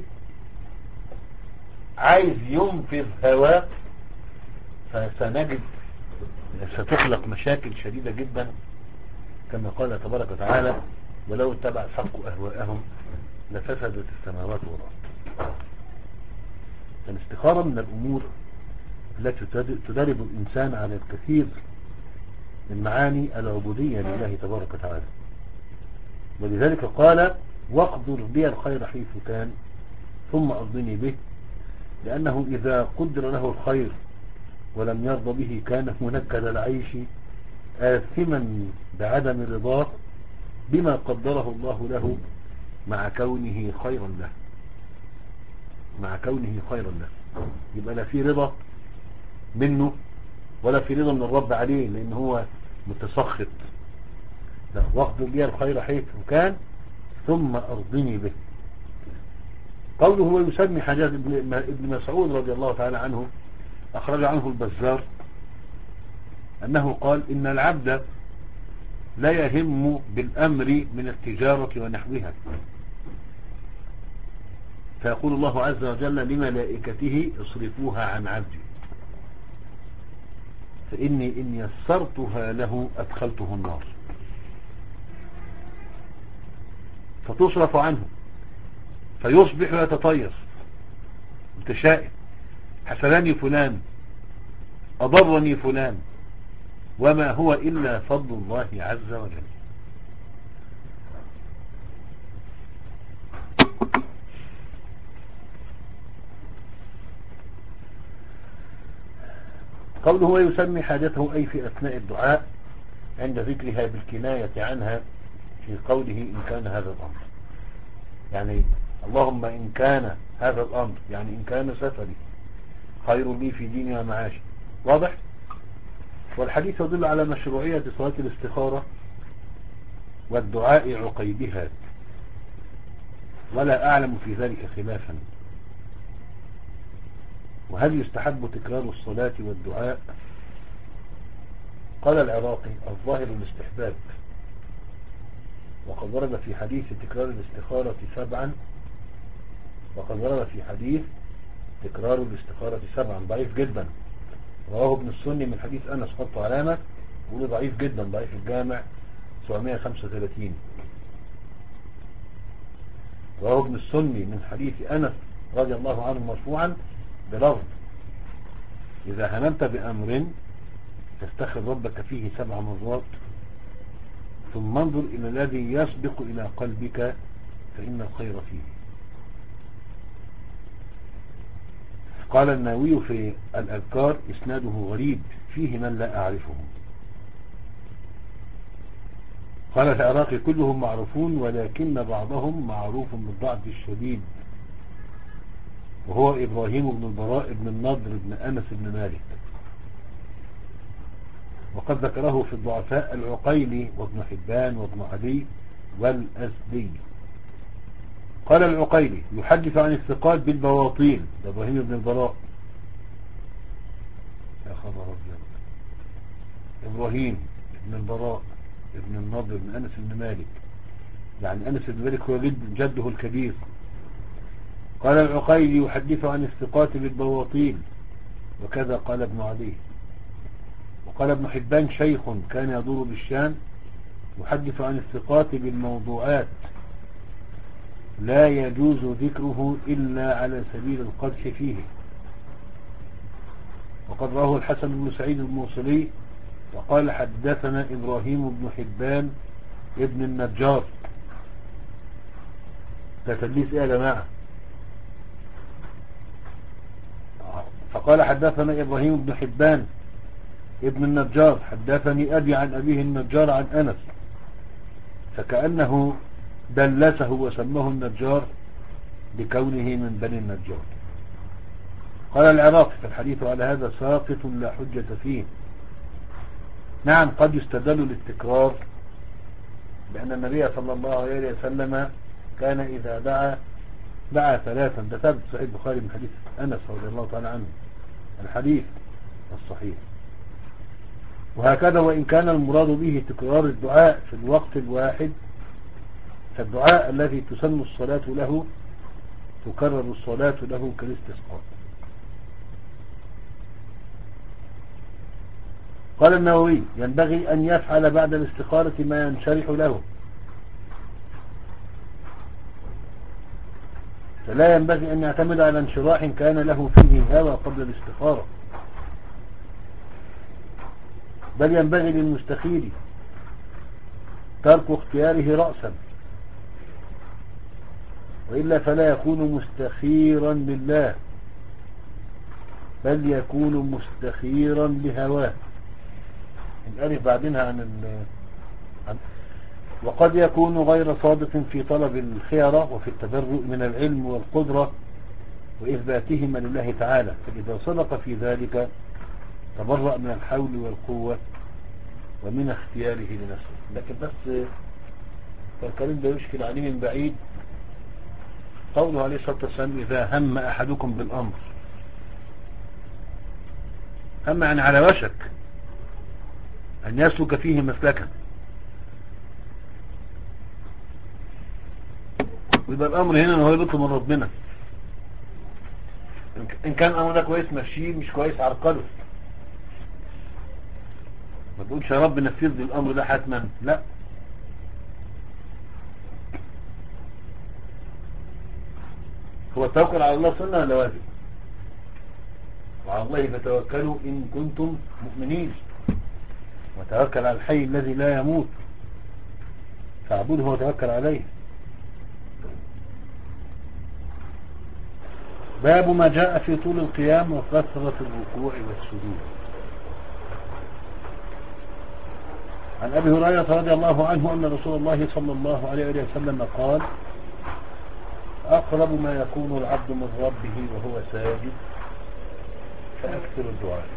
عايز ينفذ هواه فسنجد ستخلق مشاكل شديدة جدا كما قال تبارك وتعالى ولو اتبع الحق أهواءهم لفسدت السماوات والأرض. الاستخارة من الأمور التي تدرب الإنسان على الكثير من معاني العبودية لله تبارك وتعالى. ولذلك قال واقدر بي الخير حيث كان ثم أرضني به لأنه إذا قدر له الخير ولم يرضى به كان منكد العيش آثما بعدم رضاه بما قدره الله له مع كونه خيرا له مع كونه خيرا له. يبقى لا في رضا منه ولا في رضا من الرب عليه لأن هو متسخط. لا واقدر بي الخير حيث كان ثم أرضني به. قوله هو يسمي حاجات ابن مسعود رضي الله تعالى عنه أخرج عنه البزار أنه قال إن العبد لا يهم بالأمر من التجارة ونحوها فيقول الله عز وجل لملائكته اصرفوها عن عبدي فإني إن يسرتها له أدخلته النار، فتصرف عنه فيصبح يتطير متشائم، حسنني فلان، أضرني فلان، وما هو إلا فضل الله عز وجل. قوله ويسمي حاجته أي في أثناء الدعاء عند ذكرها بالكناية عنها في قوله إن كان هذا الأمر، يعني اللهم إن كان هذا الأمر، يعني إن كان سفري خير لي في ديني ومعاشي. واضح؟ والحديث يدل على مشروعية صلاة الاستخارة والدعاء عقيبها، ولا أعلم في ذلك خلافا. وهل يستحب تكرار الصلاة والدعاء؟ قال العراقي الظاهر الاستحباب، وقد ورد في حديث تكرار الاستخارة سبعا، وقد ورد في حديث تكرار الاستخارة سبعا ضعيف جدا، رواه ابن السني من حديث أنس خط علامة، يقول ضعيف جدا، ضعيف الجامع سبعمائة وخمسة وثلاثين. رواه ابن السني من حديث أنس رضي الله عنه مرفوعا بلفظ إذا هممت بأمر تستخر ربك فيه سبع مرات ثم انظر إلى الذي يسبق إلى قلبك فإن الخير فيه. قال النووي في الأذكار إسناده غريب فيه من لا أعرفه. قال العراقي كلهم معروفون ولكن بعضهم معروف بالضعف الشديد، وهو إبراهيم بن البراء بن النضر بن أنس بن مالك، وقد ذكره في الضعفاء العقيلي وابن حبان وابن عدي والأسدي. قال العقيلي يحدث عن الثقات بالبواطيل، ده إبراهيم بن البراء، يا خبر أبيض، إبراهيم بن البراء ابن النضر بن أنس بن مالك، يعني أنس بن مالك هو جد جده الكبير. قال العقيلي يحدث عن الثقات بالبواطيل، وكذا قال ابن عدي. وقال ابن حبان شيخ كان يدور بالشام يحدث عن الثقات بالموضوعات لا يجوز ذكره إلا على سبيل القدح فيه. وقد راه الحسن بن سعيد الموصلي وقال حدثنا إبراهيم بن حبان ابن النجار، ده تدليس ايه يا جماعة؟ فقال حدثنا إبراهيم بن حبان ابن النجار حدثني أبي عن أبيه النجار عن أنس، فكأنه دلسه وسمه النجار لكونه من بني النجار. قال العراقي فالحديث على هذا ساقط لا حجة فيه. نعم قد يستدل للتكرار بأن النبي صلى الله عليه وسلم كان إذا دعا دعا ثلاثا، ده ثابت صحيح البخاري من حديث أنس رضي الله تعالى عنه الحديث الصحيح. وهكذا وإن كان المراد به تكرار الدعاء في الوقت الواحد، فالدعاء الذي تسن الصلاة له تكرر الصلاة له كالاستسقاء. قال النووي ينبغي أن يفعل بعد الاستخارة ما ينشرح له، فلا ينبغي أن يعتمد على انشراح كان له فيه هوى قبل الاستخارة، بل ينبغي للمستخير ترك اختياره رأسا، وإلا فلا يكون مستخيرا لله بل يكون مستخيرا لهواه. الألف بعدينها عن, عن وقد يكون غير صادق في طلب الخيرة وفي التبرؤ من العلم والقدرة وإثباتهما لله تعالى، فإذا صدق في ذلك تبرأ من الحول والقوة ومن اختياره لنفسه. لكن بس فالكلام ده يشكل عليه من بعيد قوله عليه الصلاة والسلام إذا هم أحدكم بالأمر، هم يعني على وشك أن يسلك فيه مسلكا، ويبقى الأمر هنا هو يطلب من ربنا، إن كان أمر ده كويس ماشيه، مش كويس عرقله. ما تقولش يا رب نفذ لي الأمر ده حتما، لا. هو التوكل على الله سنة ولا واجب؟ وعلى الله فتوكلوا إن كنتم مؤمنين، وتوكل على الحي الذي لا يموت فاعبده وتوكل عليه. باب ما جاء في طول القيام وكثرة الركوع والسجود. عن أبي هريرة رضي الله عنه أن رسول الله صلى الله عليه وسلم قال: أقرب ما يكون العبد من ربه وهو ساجد فأكثر الدعاء.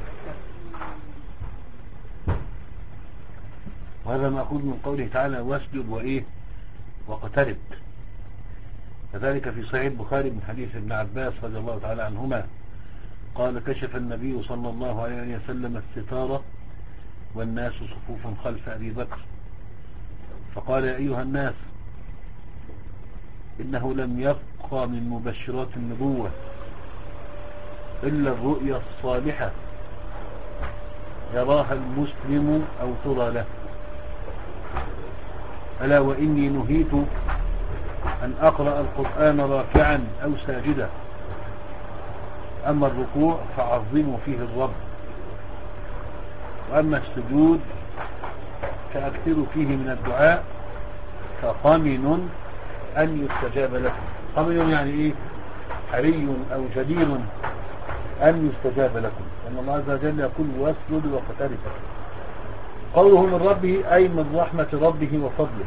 وهذا مأخوذ من قوله تعالى: واسجد وإيه واقترب. كذلك في صحيح البخاري من حديث ابن عباس رضي الله تعالى عنهما قال: كشف النبي صلى الله عليه وسلم الستارة والناس صفوف خلف أبي بكر، فقال: يا أيها الناس، إنه لم يبقى من مبشرات النبوة إلا الرؤيا الصالحة يراها المسلم أو ترى له، ألا وإني نهيت أن أقرأ القرآن راكعا أو ساجدا، أما الركوع فعظموا فيه الرب، وأما السجود فأكثروا فيه من الدعاء، فقمن أن يستجاب لكم. قمن يعني إيه؟ حري أو جدير أن يستجاب لكم، لأن الله عز وجل يقول: واسجد واقترب. قوله من ربه أي من رحمة ربه وفضله.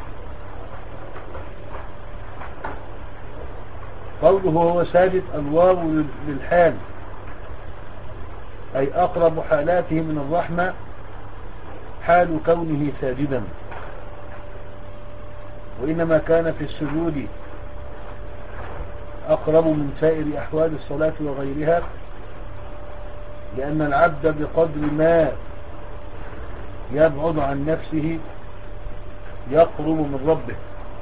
قوله هو ساجد الواو للحال، أي أقرب حالاته من الرحمة حال كونه ساجدا، وإنما كان في السجود أقرب من سائر أحوال الصلاة وغيرها، لأن العبد بقدر ما يبعد عن نفسه يقرب من ربه.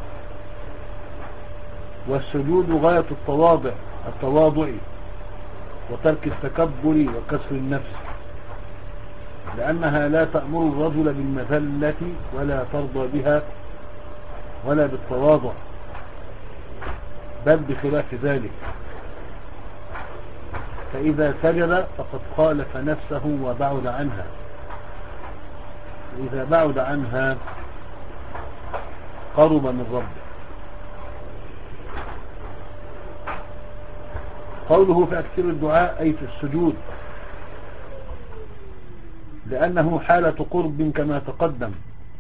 والسجود غاية التواضع التواضع وترك التكبر وكسر النفس، لأنها لا تأمر الرجل بالمذلة ولا ترضى بها ولا بالتواضع، بل بخلاف ذلك. فإذا سجد فقد خالف نفسه وبعد عنها، وإذا بعد عنها قرب من ربه. قوله فأكثر الدعاء أي في السجود، لأنه حالة قرب كما تقدم،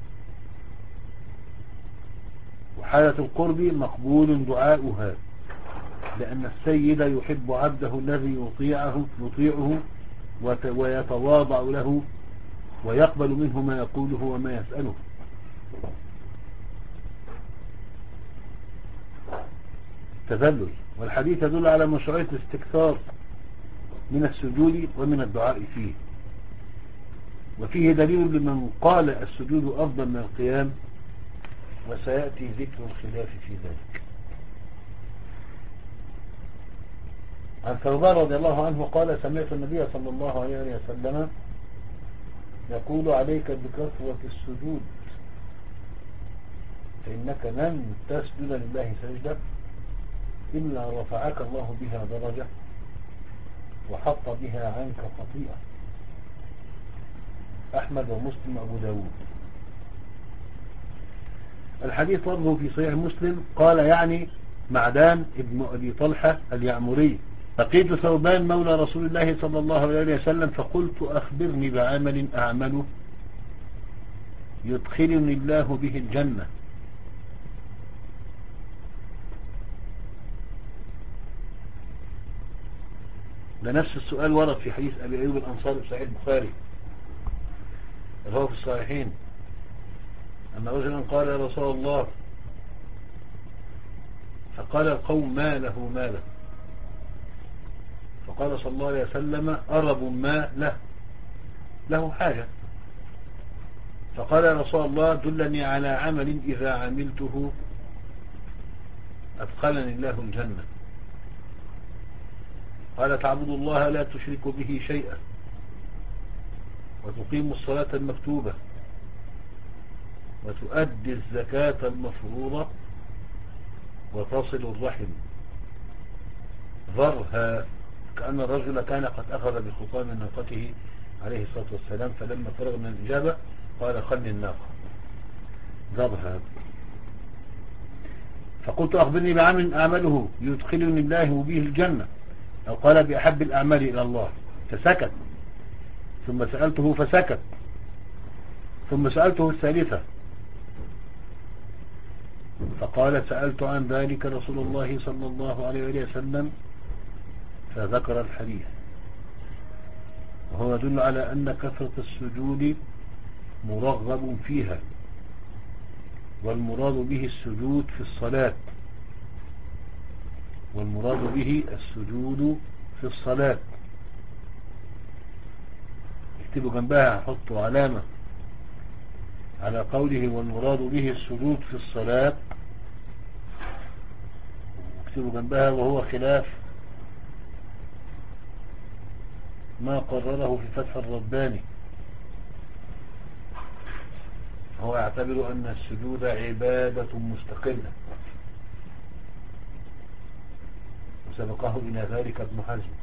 وحالة القرب مقبول دعاؤها، لأن السيد يحب عبده الذي يطيعه, يطيعه ويتواضع له ويقبل منه ما يقوله وما يسأله. تذلل. والحديث يدل على مشروعية الاستكثار من السجود ومن الدعاء فيه، وفيه دليل لمن قال السجود أفضل من القيام، وسيأتي ذكر الخلاف في ذلك. عن ثوبان رضي الله عنه قال: سمعت النبي صلى الله عليه وسلم يقول: عليك بكثرة السجود، فإنك لن تسجد لله سجدة إلا رفعك الله بها درجة وحط بها عنك خطيئة. أحمد ومسلم وأبو داود. الحديث لفظه في صحيح مسلم قال يعني معدان ابن أبي طلحة اليعمري: لقيت ثوبان مولى رسول الله صلى الله عليه وسلم فقلت: أخبرني بعمل أعمله يدخلني الله به الجنة. لنفس السؤال ورد في حديث أبي أيوب الأنصاري في صحيح البخاري وهو في الصحيحين، أن رجلا قال: يا رسول الله، فقال القوم: ما له ما له؟ فقال صلى الله عليه وسلم: أرب ما له له حاجة. فقال: يا رسول الله، دلني على عمل إذا عملته أدخلني الله الجنة. قال: تعبد الله لا تشرك به شيئا وتقيم الصلاة المكتوبة وتؤدي الزكاة المفروضة وتصل الرحم ذرها، كأن الرجل كان قد أخذ بخطام ناقته عليه الصلاة والسلام، فلما فرغ من الإجابة قال خل الناقة ذرها. فقلت أخبرني بعمل أعمله يدخلني الله به الجنة، أو قال بأحب الأعمال إلى الله، فسكت. ثم سألته فسكت. ثم سألته الثالثة فقال سألت عن ذلك رسول الله صلى الله عليه وسلم فذكر الحديث، وهو يدل على أن كثرة السجود مرغب فيها، والمراد به السجود في الصلاة، والمراد به السجود في الصلاة. اكتبوا جنبها، حطوا علامة على قوله والمراد به السجود في الصلاة، اكتبوا جنبها وهو خلاف ما قرره في فتح الرباني. هو يعتبر أن السجود عبادة مستقلة، وسبقه إلى ذلك ابن حزم.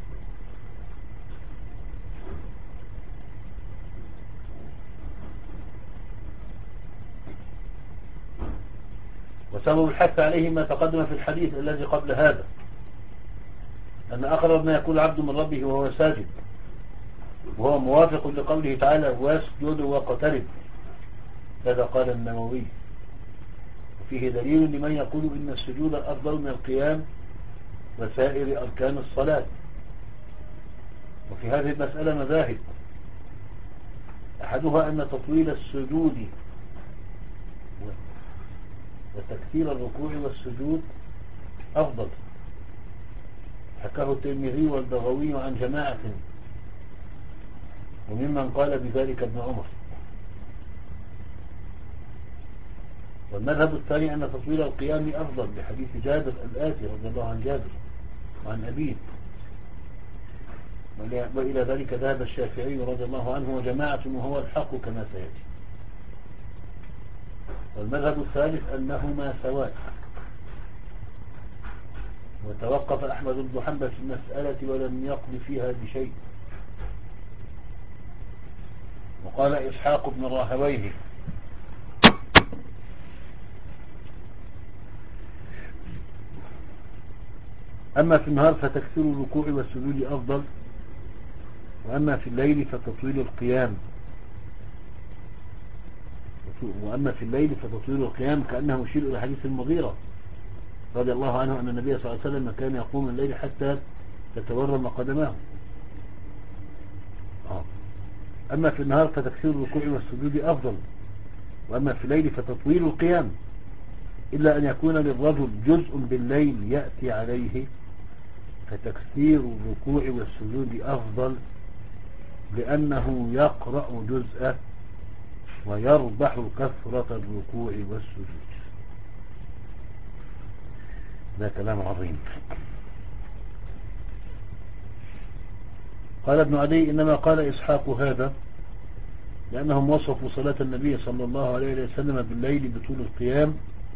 وسبب الحث عليه ما تقدم في الحديث الذي قبل هذا، أن أقرب ما يكون العبد من ربه وهو ساجد، وهو موافق لقوله تعالى واسجد واقترب، هذا قال النووي. وفيه دليل لمن يقول إن السجود أفضل من القيام وسائر أركان الصلاة. وفي هذه المسألة مذاهب، أحدها أن تطويل السجود وتكثير الركوع والسجود أفضل، حكاه الترمذي والبغوي عن جماعة، وممن قال بذلك ابن عمر. والمذهب الثاني أن تطويل القيام أفضل، بحديث جابر الآتي رضي الله عن جابر وعن أبيه، وإلى ذلك ذهب الشافعي رضي الله عنه وجماعة، وهو الحق كما سيأتي. والمذهب الثالث أنهما سواء، وتوقف أحمد بن حنبل في المسألة ولم يقل فيها بشيء. وقال إسحاق بن راهويه أما في النهار فتكثير الركوع والسجود أفضل، وأما في الليل فتطويل القيام وأما في الليل فتطويل القيام كأنه يشير إلى حديث المغيرة رضي الله عنه أن النبي صلى الله عليه وسلم كان يقوم الليل حتى تتورم قدماه. أما في النهار فتكثير الركوع والسجود أفضل، وأما في الليل فتطويل القيام، إلا أن يكون للرجل جزء بالليل يأتي عليه، فتكثير الركوع والسجود أفضل، لأنه يقرأ جزءه ويربح كثرة الركوع والسجود. ده كلام عظيم. قال ابن عدي إنما قال إسحاق هذا لأنهم وصفوا صلاة النبي صلى الله عليه وسلم بالليل بطول القيام،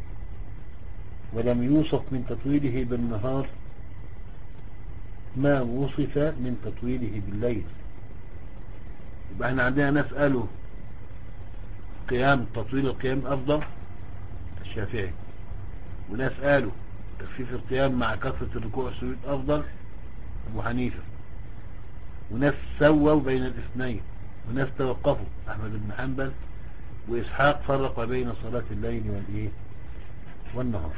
ولم يوصف من تطويله بالنهار ما وصف من تطويله بالليل. يبقى احنا عندنا نسأله قيام تطويل القيام أفضل الشافعي، ونسأله تخفيف القيام مع كثرة الركوع والسجود أفضل أبو حنيفة، وناس سووا بين الاثنين، وناس توقفوا أحمد بن حنبل، وإسحاق فرق بين صلاة الليل والإيه والنهار.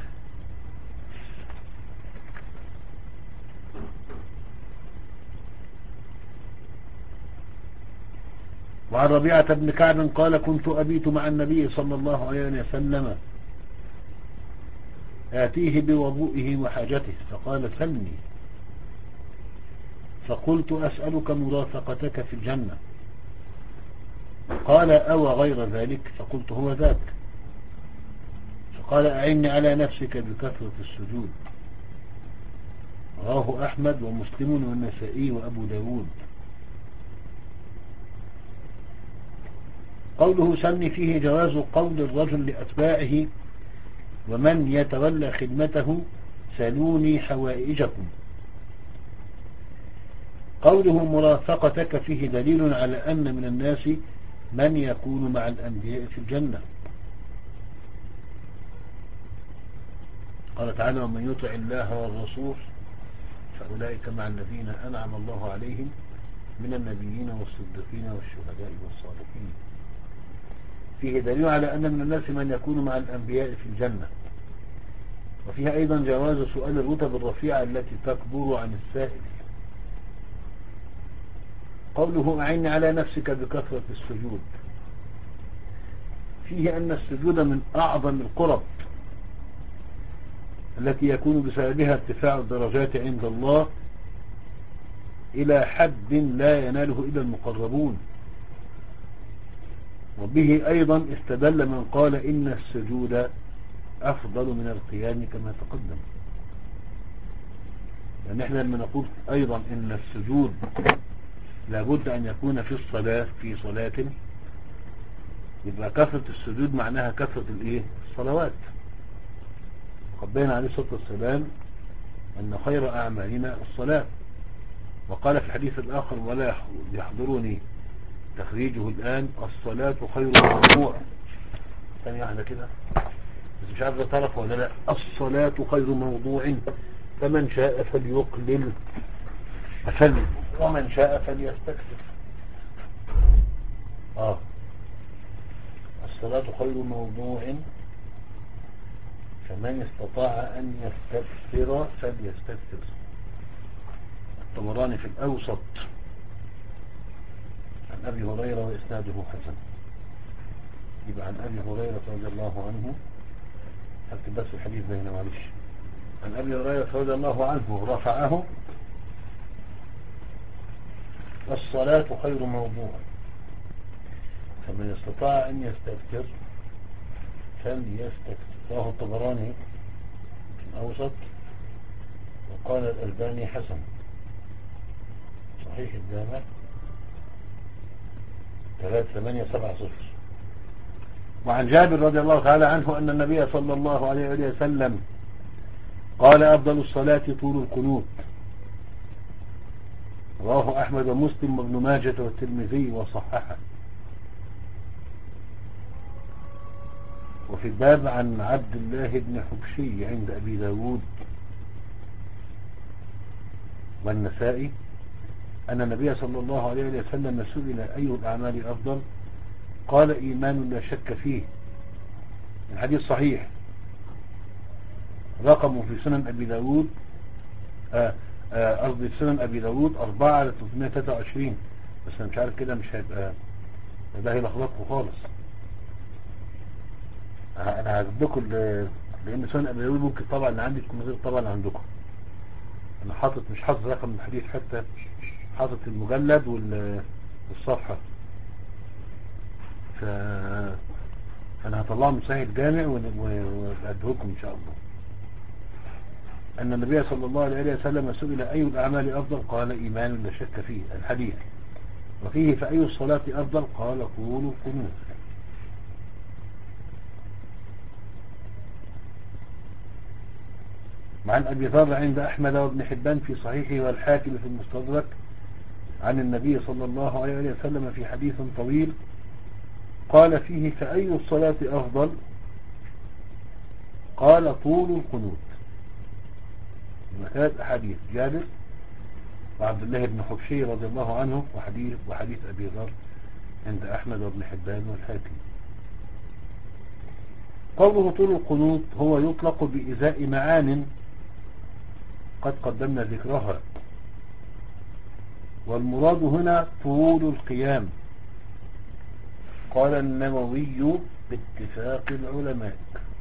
وعن ربيعة بن كعب قال كنت أبيت مع النبي صلى الله عليه وسلم آتيه بوضوئه وحاجته، فقال سلني، فقلت أسألك مرافقتك في الجنة، قال أو غير ذلك، فقلت هو ذاك، فقال أعني على نفسك بكثرة السجود. رواه أحمد ومسلم والنسائي وأبو داود. قوله سن فيه جواز قول الرجل لأتباعه ومن يتولى خدمته سلوني حوائجكم. قوله مرافقتك فيه دليل على أن من الناس من يكون مع الأنبياء في الجنة. قال تعالى ومن يطع الله والرسول فأولئك مع الذين أنعم الله عليهم من النبيين والصديقين والشهداء والصالحين. فيه دليل على أن من الناس من يكون مع الأنبياء في الجنة. وفيها أيضا جواز سؤال الرتب الرفيعة التي تكبر عن السائل. قوله أعني على نفسك بكثرة السجود. فيه أن السجود من أعظم القرب التي يكون بسببها ارتفاع الدرجات عند الله إلى حد لا يناله إلا المقربون. وبه أيضا استدل من قال إن السجود أفضل من القيام كما تقدم. يعني احنا لما نقول أيضا إن السجود لابد أن يكون في الصلاة في صلاة، يبقى كثرة السجود معناها كثرة الايه الصلوات. قد بين عليه الصلاة والسلام أن خير أعمالنا الصلاة، وقال في الحديث الآخر ولا يحضرني تخريجه الآن الصلاة خير موضوع. ثانية واحدة كده بس مش عارف تعرف ولا لا. الصلاة خير موضوع فمن شاء فليقلل فل ومن شاء فليستكثر. آه الصلاة خير موضوع فمن استطاع أن يستكثر فليستكثر. الطبراني في الأوسط عن أبي هريرة وإسناده حسن. يبقى عن أبي هريرة رضي الله عنه، هكتب بس الحديث بيننا معلش. عن أبي هريرة رضي الله عنه رفعه الصلاة خير موضوع فمن استطاع أن يستكثر فليستكثر. رواه الطبراني في الأوسط وقال الألباني حسن صحيح الجامع ثلاثة ثمانية سبعة صفر. وعن جابر رضي الله تعالى عنه أن النبي صلى الله عليه وسلم قال أفضل الصلاة طول القنوت. رواه أحمد ومسلم وابن ماجة والترمذي وصححه. وفي الباب عن عبد الله بن حبشي عند أبي داود والنسائي أن النبي صلى الله عليه وسلم سئل أي الأعمال أفضل قال إيمان لا شك فيه. الحديث صحيح رقمه في سنن أبي داود قصدي في سنن أبي داود أربعة على ثلاثمائة وثلاثة وعشرين. بس أنا مش عارف كده مش هيبقى ده هيلخبطكم خالص. أنا هجيب لكم لأن سنن أبي داود ممكن طبعا اللي عندي يكون غير طبعا عندكم. أنا حاطط مش حاطط رقم الحديث حتى حاطط المجلد والصفحة. ف... فأنا هطلعه من صحيح الجامع وأدهوكم إن شاء الله. أن النبي صلى الله عليه وسلم سئل أي الأعمال أفضل قال إيمان لا شك فيه الحديث. وفيه فأي الصلاة أفضل قال طول القنوت. وعن أبي ذر عند أحمد وابن حبان في صحيحه والحاكم في المستدرك عن النبي صلى الله عليه وسلم في حديث طويل قال فيه فأي الصلاة أفضل قال طول القنوت. ثلاث أحاديث جابر وعبد الله بن حبشي رضي الله عنه وحديث وحديث أبي ذر عند أحمد وابن حبان والحاكم. قوله طول القنوت هو يطلق بإزاء معان قد قدمنا ذكرها، والمراد هنا طول القيام. قال النووي باتفاق العلماء.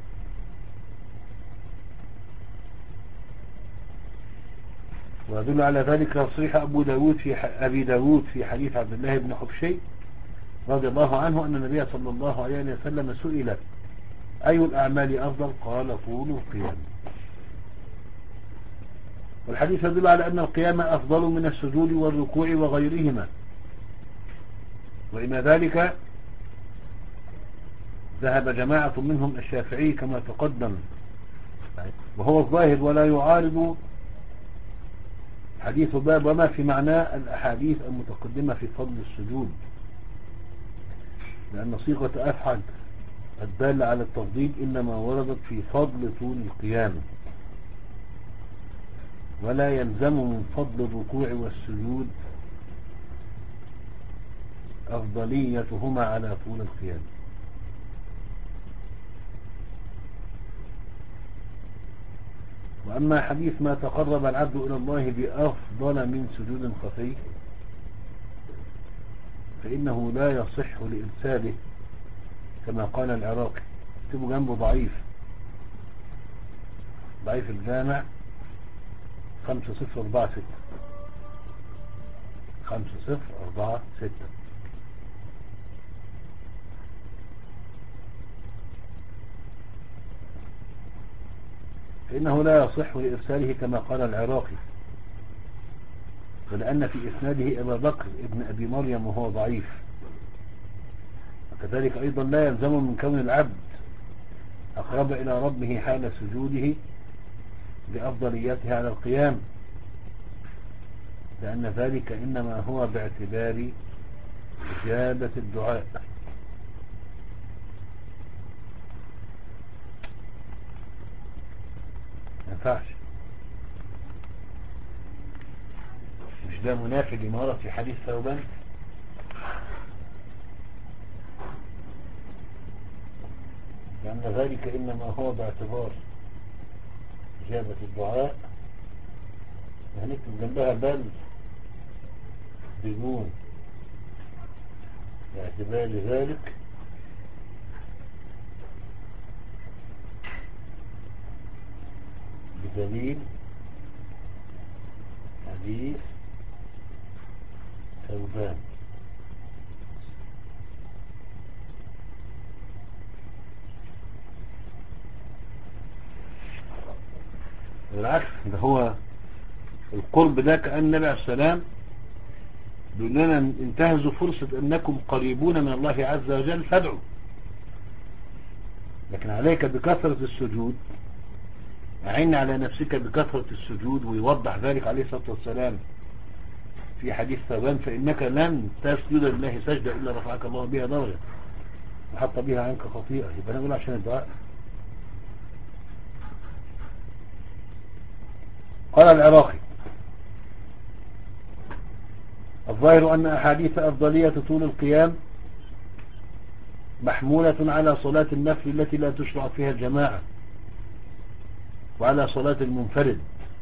ويدل على ذلك تصريح أبو داود في أبي داود في حديث عبد الله بن حبشي رضي الله عنه أن النبي صلى الله عليه وسلم سئل أي الأعمال أفضل قال طول القيام. والحديث يدل على أن القيام أفضل من السجود والركوع وغيرهما، وإن ذلك ذهب جماعة منهم الشافعي كما تقدم، وهو الظاهر ولا يعارض حديث باب وما في معناه الأحاديث المتقدمة في فضل السجود، لأن صيغة أفعل الدالة على التفضيل إنما وردت في فضل طول القيام، ولا يلزم من فضل الركوع والسجود أفضليتهما على طول القيام. وأما حديث ما تقرب العبد إلى الله بأفضل من سجود خفي فإنه لا يصح لإرساله كما قال العراقي، اكتبوا جنبه ضعيف، ضعيف الجامع خمسة صفر أربعة ستة، خمسة صفر أربعة ستة. فإنه لا يصح لإرساله كما قال العراقي، ولأن في إسناده أبا بكر ابن أبي مريم وهو ضعيف. وكذلك أيضا لا يلزم من كون العبد أقرب إلى ربه حال سجوده بأفضليته على القيام، لأن ذلك إنما هو باعتبار إجابة الدعاء. ما ينفعش، مش ده منافي لما ورد في حديث ثوبان؟ لأن ذلك إنما هو باعتبار إجابة الدعاء، هنكتب جنبها بل بدون باعتبار ذلك بدليل حديث ثوبان. بالعكس، ده هو القرب ده كأن النبي عليه السلام بيقول لنا انتهزوا فرصة أنكم قريبون من الله عز وجل فادعوا، لكن عليك بكثرة السجود، أعن على نفسك بكثرة السجود. ويوضح ذلك عليه الصلاة والسلام في حديث ثوبان: فإنك لن تسجد لله سجدة إلا رفعك الله بها درجة وحط بها عنك خطيئة. يبقى نقول عشان الدعاء. قال العراقي: الظاهر أن أحاديث أفضلية طول القيام محمولة على صلاة النفل التي لا تشرع فيها الجماعة، وعلى صلاة المنفرد.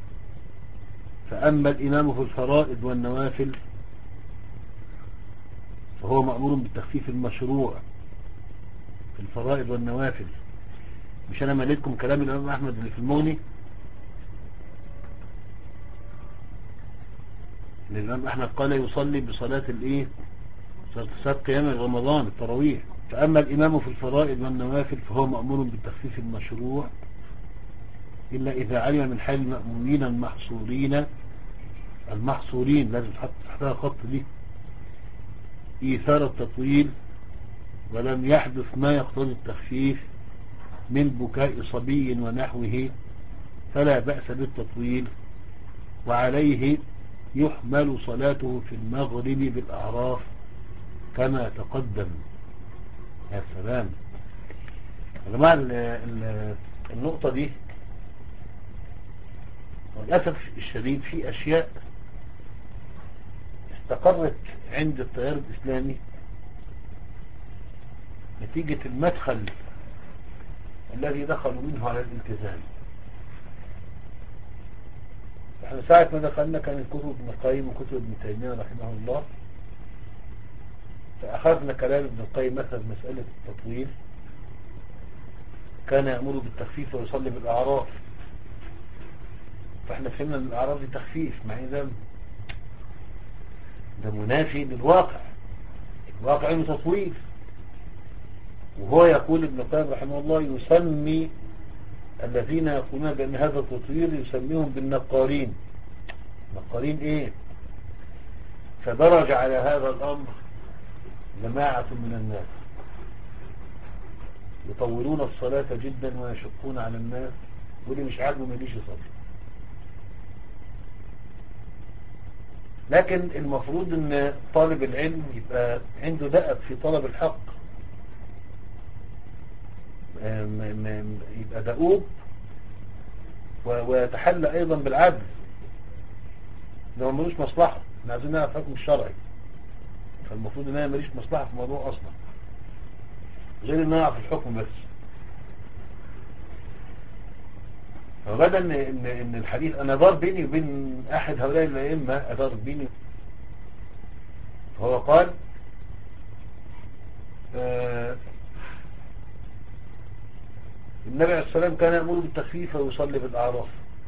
فأما الإمام في الفرائض والنوافل فهو مأمور بالتخفيف المشروع في الفرائض والنوافل. مش أنا مليتكم كلام الإمام أحمد اللي في المغني؟ الإمام أحمد قال يصلي بصلاة الإيه؟ صلاة قيام رمضان التراويح. فأما الإمام في الفرائض والنوافل فهو مأمور بالتخفيف المشروع إلا إذا علم من حال المأمومين المحصورين المحصورين لازم تحط تحتها خط دي إيثار التطويل، ولم يحدث ما يقتضي التخفيف من بكاء صبي ونحوه، فلا بأس بالتطويل، وعليه يحمل صلاته في المغرب بالأعراف كما تقدم. يا سلام يا جماعة، النقطة دي وللأسف الشديد في أشياء استقرت عند التيار الإسلامي نتيجة المدخل الذي دخلوا منه على الالتزام. احنا ساعة ما دخلنا كان كتب ابن القيم وكتب ابن تيمية رحمه الله، فأخذنا كلام ابن القيم مثلا مسألة التطويل كان يأمر بالتخفيف ويصلي بالأعراف، فاحنا فهمنا ان الأعراف دي تخفيف، مع ان ده ده منافي للواقع. الواقع انه تطويل. وهو يقول ابن القيم رحمه الله يسمي الذين يقولون بأن هذا التطويل يسميهم بالنقارين. نقارين ايه؟ فدرج على هذا الأمر جماعة من الناس يطولون الصلاة جدا ويشقون على الناس، واللي مش عاجبه ما يجيش يصلي. لكن المفروض ان طالب العلم يبقى عنده دأب في طلب الحق، يبقى دؤوب ويتحلى ايضا بالعدل. ده ملوش مصلحة، احنا عايزين نعرف الحكم الشرعي، فالمفروض ان انا ماليش مصلحة في الموضوع اصلا غير ان انا اعرف الحكم بس. فبدا ان ان ان الحديث انا دار بيني وبين احد هؤلاء الائمه، ادار بيني، فهو قال آه النبي عليه الصلاه والسلام كان يأمر بالتخفيف ويصلي بالاعراف.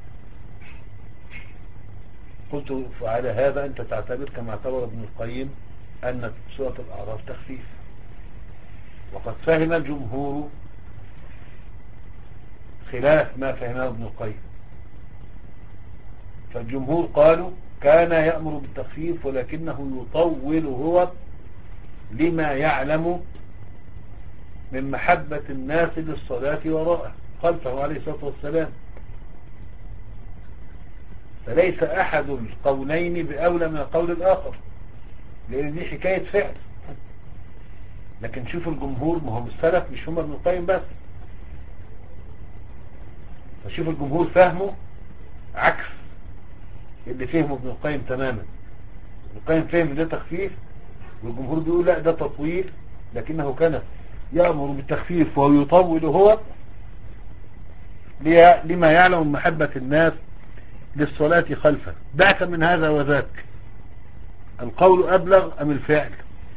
قلت فعلى هذا انت تعتبر كما اعتبر ابن القيم ان سورة الاعراف تخفيف، وقد فهم الجمهور خلاف ما فهمه ابن القيم. فالجمهور قالوا كان يأمر بالتخفيف ولكنه يطول هو لما يعلم من محبة الناس للصلاة وراءه خلفه عليه الصلاة والسلام. فليس أحد القولين بأولى من القول الآخر، لأن دي حكاية فعل. لكن شوف الجمهور، ما هم السلف مش هم ابن القيم بس، فشوف الجمهور فهمه عكس اللي فهمه ابن القيم تماما. ابن القيم فهم ده تخفيف، والجمهور بيقول لا ده تطويل، لكنه كان يأمر بالتخفيف ويطول هو لما يعلم من محبة الناس للصلاة خلفه. دعك من هذا وذاك، القول أبلغ أم الفعل؟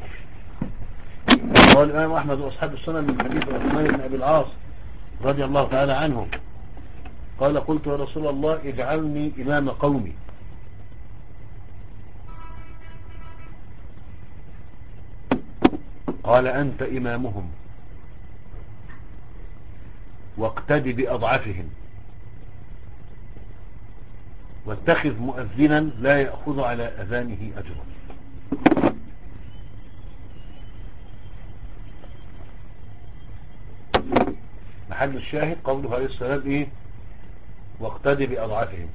قال الإمام أحمد وأصحاب السنة من حديث عثمان بن أبي العاص رضي الله تعالى عنه قال قلت يا رسول الله اجعلني إمام قومي. قال أنت إمامهم واقتد بأضعفهم واتخذ مؤذنا لا يأخذ على أذانه أجرا. محل الشاهد قوله عليه السلام إيه؟ واقتد بأضعفهم.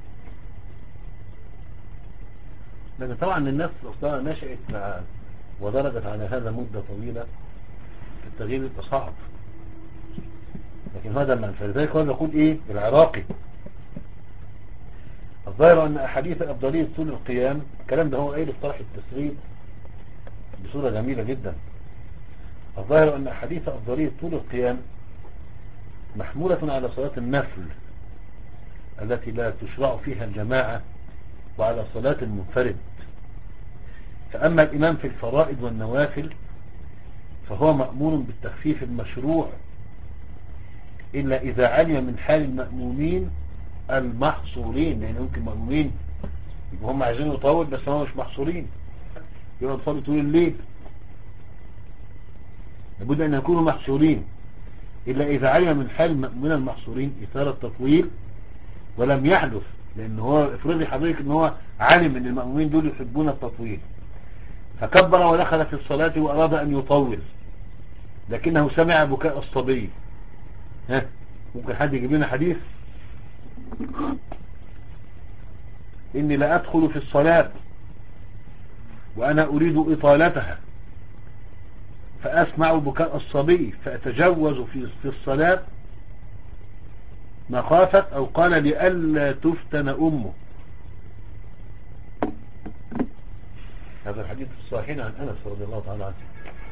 لكن طبعا الناس أصلا نشأت مع ودرجت على هذا مدة طويلة، التغيير يبقى صعب. لكن هذا من فلذلك هو يقول إيه العراقي الظاهر أن أحاديث أفضلية طول القيام، الكلام ده هو قايل في طرح التسريب بصورة جميلة جدا. الظاهر أن أحاديث أفضلية طول القيام محمولة على صلاة النفل التي لا تشرع فيها الجماعة وعلى صلاة المنفرد. فأما الإمام في الفرائض والنوافل فهو مأمور بالتخفيف المشروع إلا إذا علم من حال المأمومين المحصورين، لأن يعني ممكن مأمومين يبقوا هم عايزين يطول بس هم مش محصورين، يبقى يصلي طول الليل، لابد أن يكونوا محصورين. إلا إذا علم من حال المأمومين المحصورين إثارة تطويل ولم يحدث، لأن هو افرضي حضرتك أن هو علم أن المأمومين دول يحبون التطويل فكبر ودخل في الصلاة وأراد أن يطول لكنه سمع بكاء الصبي. ها ممكن حد يجيب لنا حديث إني لا أدخل في الصلاة وأنا أريد إطالتها فأسمع بكاء الصبي فأتجوز في الصلاة مخافة أو قال لئلا تفتن أمه. هذا الحديث الصحيح عن أنس رضي الله تعالى عنه.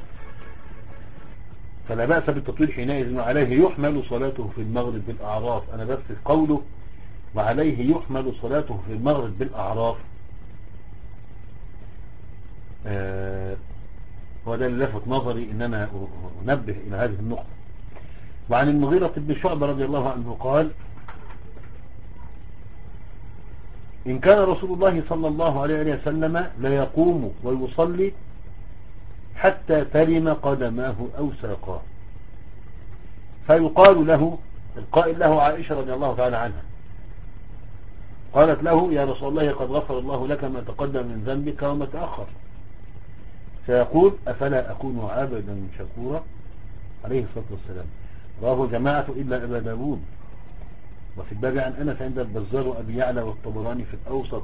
فلا بأس بالتطويل حينئذ وعليه يحمل صلاته في المغرب بالأعراف. أنا بس قوله وعليه يحمل صلاته في المغرب بالأعراف آه هو ده اللي لفت نظري ان انا انبه الى هذه النقطة. وعن المغيرة بن شعبة رضي الله عنه قال إن كان رسول الله صلى الله عليه وسلم لا يقوم ويصلي حتى تلم قدماه أو ساقاه فيقال له القائل له عائشة رضي الله تعالى عنها قالت له يا رسول الله قد غفر الله لك ما تقدم من ذنبك وما تأخر فيقول أفلا أكون عبدا شكورا عليه الصلاة والسلام رواه جماعة إلا أبا داود. وفي الباب عن أنس عند البزار وأبي يعلى والطبراني في الأوسط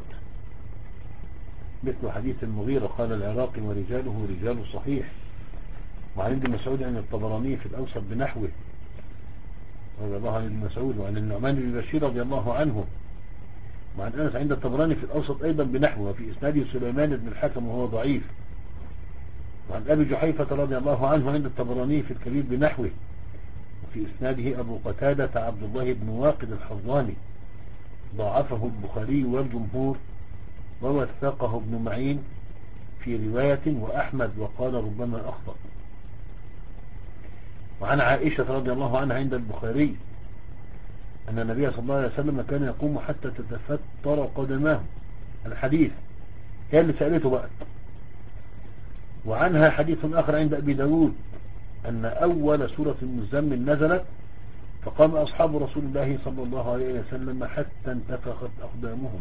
مثل حديث المغيرة قال العراقي ورجاله رجال صحيح. وعن ابن مسعود عن الطبراني في الأوسط بنحوه رضي الله عن ابن مسعود. وعن النعمان بن بشير رضي الله عنه. وعن أنس عند الطبراني في الأوسط أيضا بنحوه. وفي إسناده سليمان بن الحكم وهو ضعيف. وعن أبي جحيفة رضي الله عنه عند الطبراني في الكبير بنحوه. وفي إسناده أبو قتادة عبد الله بن واقد الحضاني ضاعفه البخاري والجمهور ووثقه ابن معين في رواية وأحمد وقال ربما أخطأ. وعن عائشة رضي الله عنها عند البخاري أن النبي صلى الله عليه وسلم كان يقوم حتى تتفتر قدماه. الحديث هي اللي سألته بقى. وعنها حديث آخر عند أبي داود أن أول سورة المزمل نزلت فقام أصحاب رسول الله صلى الله عليه وسلم حتى انتفخت أقدامهم.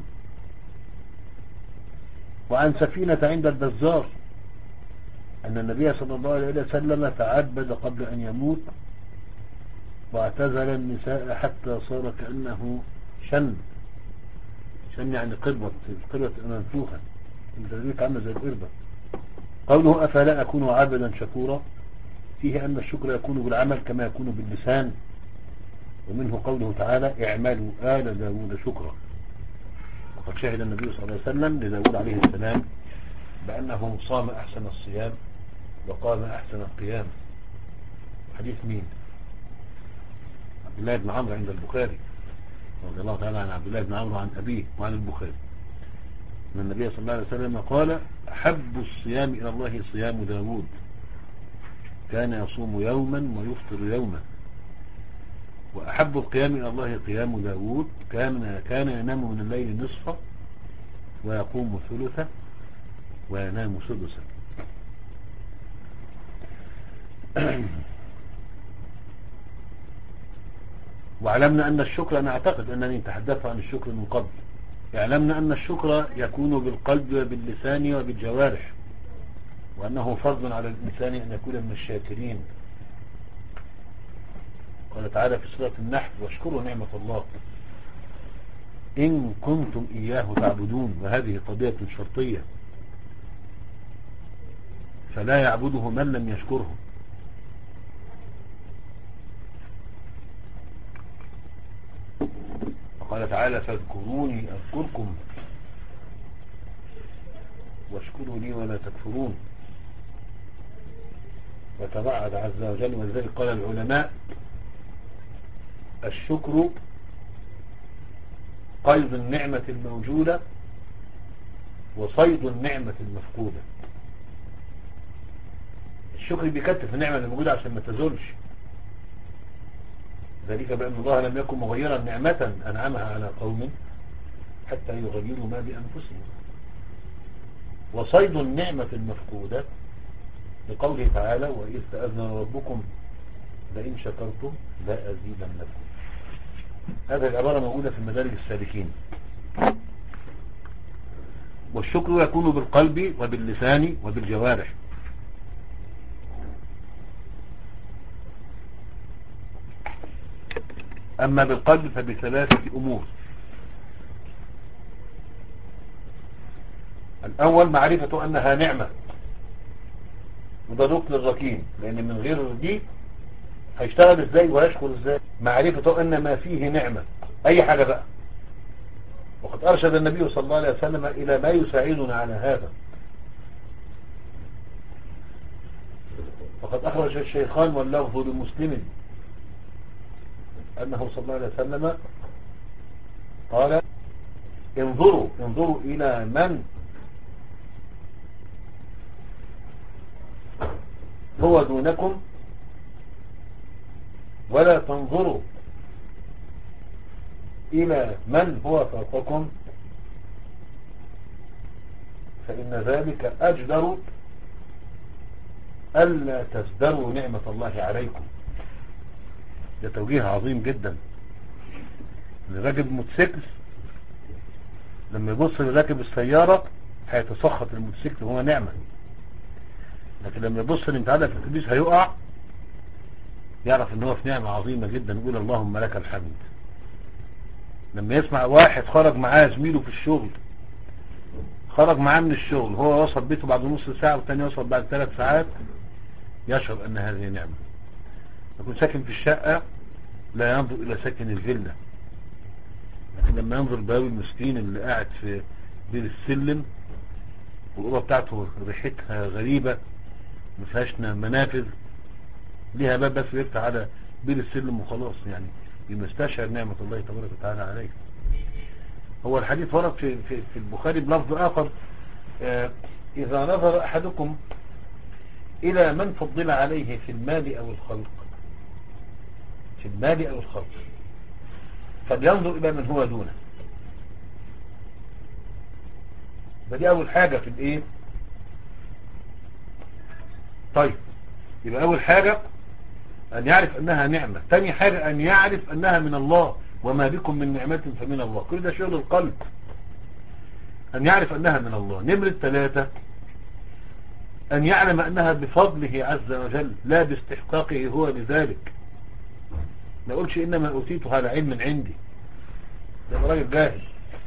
وعن سفينة عند البزار أن النبي صلى الله عليه وسلم تعبد قبل أن يموت واعتزل النساء حتى صار كأنه شن. شن يعني قربة، القربة منفوخة، الجزيك عامة زي القربة. قوله أفلا أكون عابدا شكورا فيه أن الشكر يكون بالعمل كما يكون باللسان. ومنه قوله تعالى اعملوا آل داود شكرا. وقد شهد النبي صلى الله عليه وسلم لداود عليه السلام بأنه صام أحسن الصيام وقام أحسن القيام. حديث مين؟ عبد الله بن عمرو عند البخاري رضي الله تعالى عن عبد الله بن عمرو عن أبيه وعن البخاري أن النبي صلى الله عليه وسلم قال أحب الصيام إلى الله صيام داود كان يصوم يوما ويفطر يوما. وأحب القيام إلى الله قيام داود كان كان ينام من الليل نصفه ويقوم ثلثه وينام سدسه. وعلمنا أن الشكر، أنا أعتقد أنني تحدثت عن الشكر من قبل، يعلمنا أن الشكر يكون بالقلب وباللسان وبالجوارح، وأنه فرض على الإنسان أن يكون من الشاكرين. قال تعالى في سورة النحل واشكروا نعمة الله إن كنتم إياه تعبدون. وهذه قضية شرطية، فلا يعبده من لم يشكره. وقال تعالى فاذكروني أذكركم واشكروا لي ولا تكفرون. وتبعد عز وجل. ولذلك قال العلماء الشكر قيد النعمة الموجودة وصيد النعمة المفقودة. الشكر بيكتف النعمة الموجودة عشان ما تزولش، ذلك بأن الله لم يكن مغيرا نعمة أنعمها على قوم حتى يغيروا ما بأنفسهم. وصيد النعمة المفقودة لقوله تعالى وإذ تأذن ربكم لئن شكرتم لا أزيدنكم. هذه العبارة موجودة في مدارج السالكين. والشكر يكون بالقلب وباللسان وبالجوارح. أما بالقلب فبثلاثة أمور. الأول معرفة أنها نعمة، وده ركن الركين، لأن من غير دي هيشتغل ازاي ويشكر ازاي؟ معرفة أن ما فيه نعمة أي حاجة بقى. وقد أرشد النبي صلى الله عليه وسلم إلى ما يساعدنا على هذا. فقد أخرج الشيخان واللفظ لمسلم أنه صلى الله عليه وسلم قال انظروا انظروا إلى من هو دونكم ولا تنظروا إلى من هو فوقكم فإن ذلك أجدر ألا تزدروا نعمة الله عليكم. ده توجيه عظيم جدا. الراكب موتوسيكل لما يبص لراكب السيارة هيتسخط الموتوسيكل وهو نعمة، لكن لما يبص لمتعلق في الاتوبيس هيقع يعرف ان هو في نعمة عظيمة جدا، يقول اللهم لك الحمد. لما يسمع واحد خرج معاه زميله في الشغل، خرج معاه من الشغل، هو وصل بيته بعد نص ساعة والتاني وصل بعد ثلاث ساعات، يشعر ان هذه نعمة. يكون ساكن في الشقة لا ينظر الى ساكن الفيلا، لكن لما ينظر باوي المسكين اللي قاعد في بير السلم والأوضة بتاعته ريحتها غريبة، مفيهاش منافذ، ليها باب بس يفتح على بير السلم وخلاص، يعني يستشعر نعمة الله تبارك وتعالى عليه. هو الحديث ورد في, في, في البخاري بلفظ آخر: آه إذا نظر أحدكم إلى من فضل عليه في المال أو الخلق، في المال أو الخلق فلينظر إلى من هو دونه. فدي أول حاجة في الإيه. طيب، يبقى أول حاجة أن يعرف أنها نعمة. تاني حاجة أن يعرف أنها من الله، وما بكم من نعمة فمن الله. كل ده شغل القلب، أن يعرف أنها من الله. نمرة ثلاثة أن يعلم أنها بفضله عز وجل لا باستحقاقه هو لذلك. ما أقولش إنما أوتيته على علم عندي، ده راجل جاهل.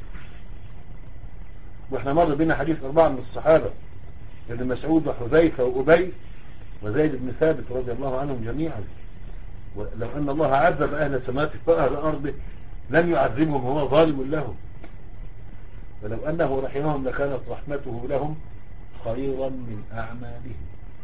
واحنا مر بنا حديث أربعة من الصحابة، ابن مسعود وحذيفة وأبي وزيد بن ثابت رضي الله عنهم جميعا، ولو أن الله عذب أهل سماته وأهل أرضه لم يعذبهم هو ظالم لهم، ولو أنه رحمهم لكانت رحمته لهم خيرا من أعمالهم.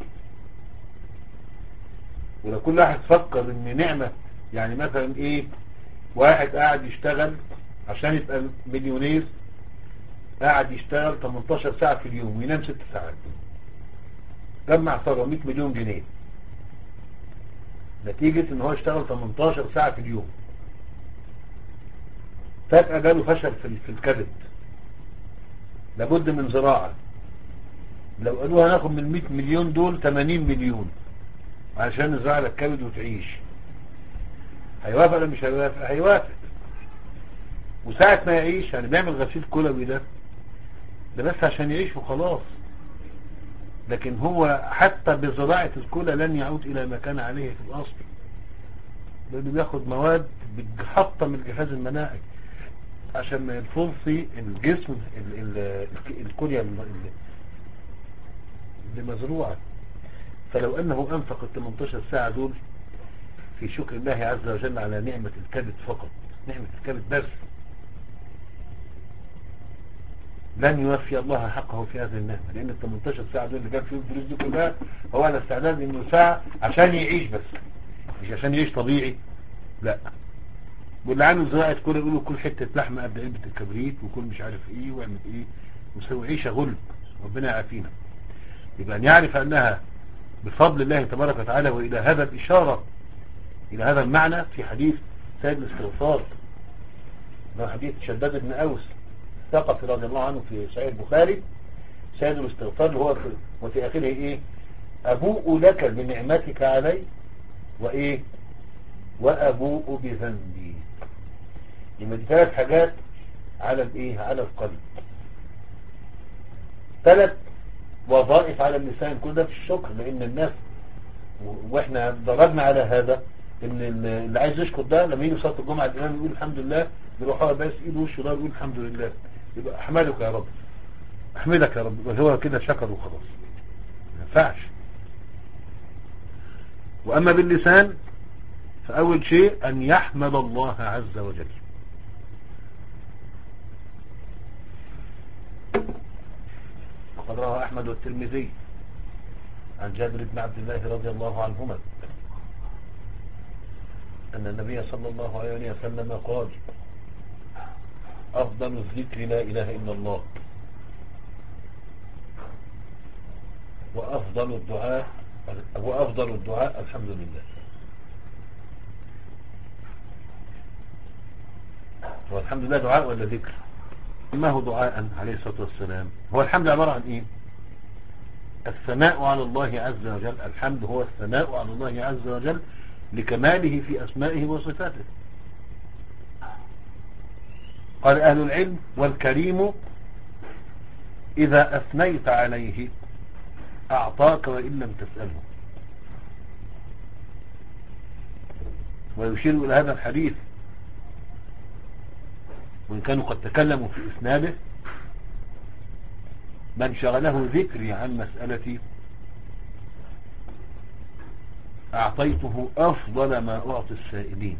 ولو كل واحد فكر ان نعمة، يعني مثلا ايه، واحد قاعد يشتغل عشان يبقى مليونير، قاعد يشتغل تمنتاشر ساعة في اليوم وينام ست ساعات، جمع سبعمية مليون جنيه نتيجة ان هو اشتغل تمنتاشر ساعة في اليوم. فجأة جاله فشل في الكبد، لابد من زراعة. لو قالوا هناخد من مية مليون دول تمانين مليون عشان نزرع لك كبد وتعيش، هيوافق ولا مش هيوافق؟ هيوافق. وساعة ما يعيش، يعني بيعمل غسيل كلوي ده ده بس عشان يعيش وخلاص، لكن هو حتى بزراعة الكلى لن يعود الى ما كان عليه في الاصل، لانه بياخد مواد بتحطم الجهاز المناعي عشان ما يلفظش الجسم الكلية اللي مزروعة. فلو انه انفق ال تمنتاشر ساعة دول في شكر الله عز وجل على نعمة الكبد فقط، نعمة الكبد بس، لن يوفي الله حقه في هذه النعمة، لان ال تمنتاشر ساعة دول اللي جاب فيهم الفلوس دي كلها هو على استعداد انه ساعة عشان يعيش بس، مش عشان يعيش طبيعي، لا. واللي عامل زراعة كل يقولوا كل حتة لحمة قد علبة الكبريت وكل مش عارف ايه ويعمل ايه ويسوي عيشة غلب، ربنا يعافينا. يبقى ان يعرف انها بفضل الله تبارك وتعالى. والى هذا الاشارة، الى هذا المعنى في حديث سيد الاستغفار، ده حديث شداد بن اوس الثقفي رضي الله عنه في صحيح البخاري. سيد الاستغفار اللي هو في وفي اخره ايه: ابوء لك بنعمتك علي وايه وابوء بذنبي. يبقى دي ثلاث حاجات على الايه على القلب، ثلاث وظائف على اللسان، كل ده في الشكر. لان الناس واحنا درجنا على هذا ان اللي عايز يشكر ده لما يجي صلاه الجمعه الامام يقول الحمد لله، يروح هو بس ايده وشه ده يقول الحمد لله، يبقى احمدك يا رب، احمدك يا رب، هو كده شكر وخلاص، ما ينفعش. واما باللسان فاول شيء ان يحمد الله عز وجل. وقد روى احمد والترمذي عن جابر بن عبد الله رضي الله عنهما ان النبي صلى الله عليه وسلم قال: افضل الذكر لا اله الا الله، وافضل الدعاء وافضل الدعاء الحمد لله. هو الحمد لله دعاء ولا ذكر؟ ما هو دعاء عليه الصلاة والسلام؟ هو الحمد عبارة عن ايه؟ الثناء على الله عز وجل. الحمد هو الثناء على الله عز وجل لكماله في أسمائه وصفاته. قال أهل العلم: والكريم إذا أثنيت عليه أعطاك وإن لم تسأله. ويشير إلى هذا الحديث وإن كانوا قد تكلموا في إسناده من شغله ذكري عن مسألتي أعطيته أفضل ما أعطي السائلين.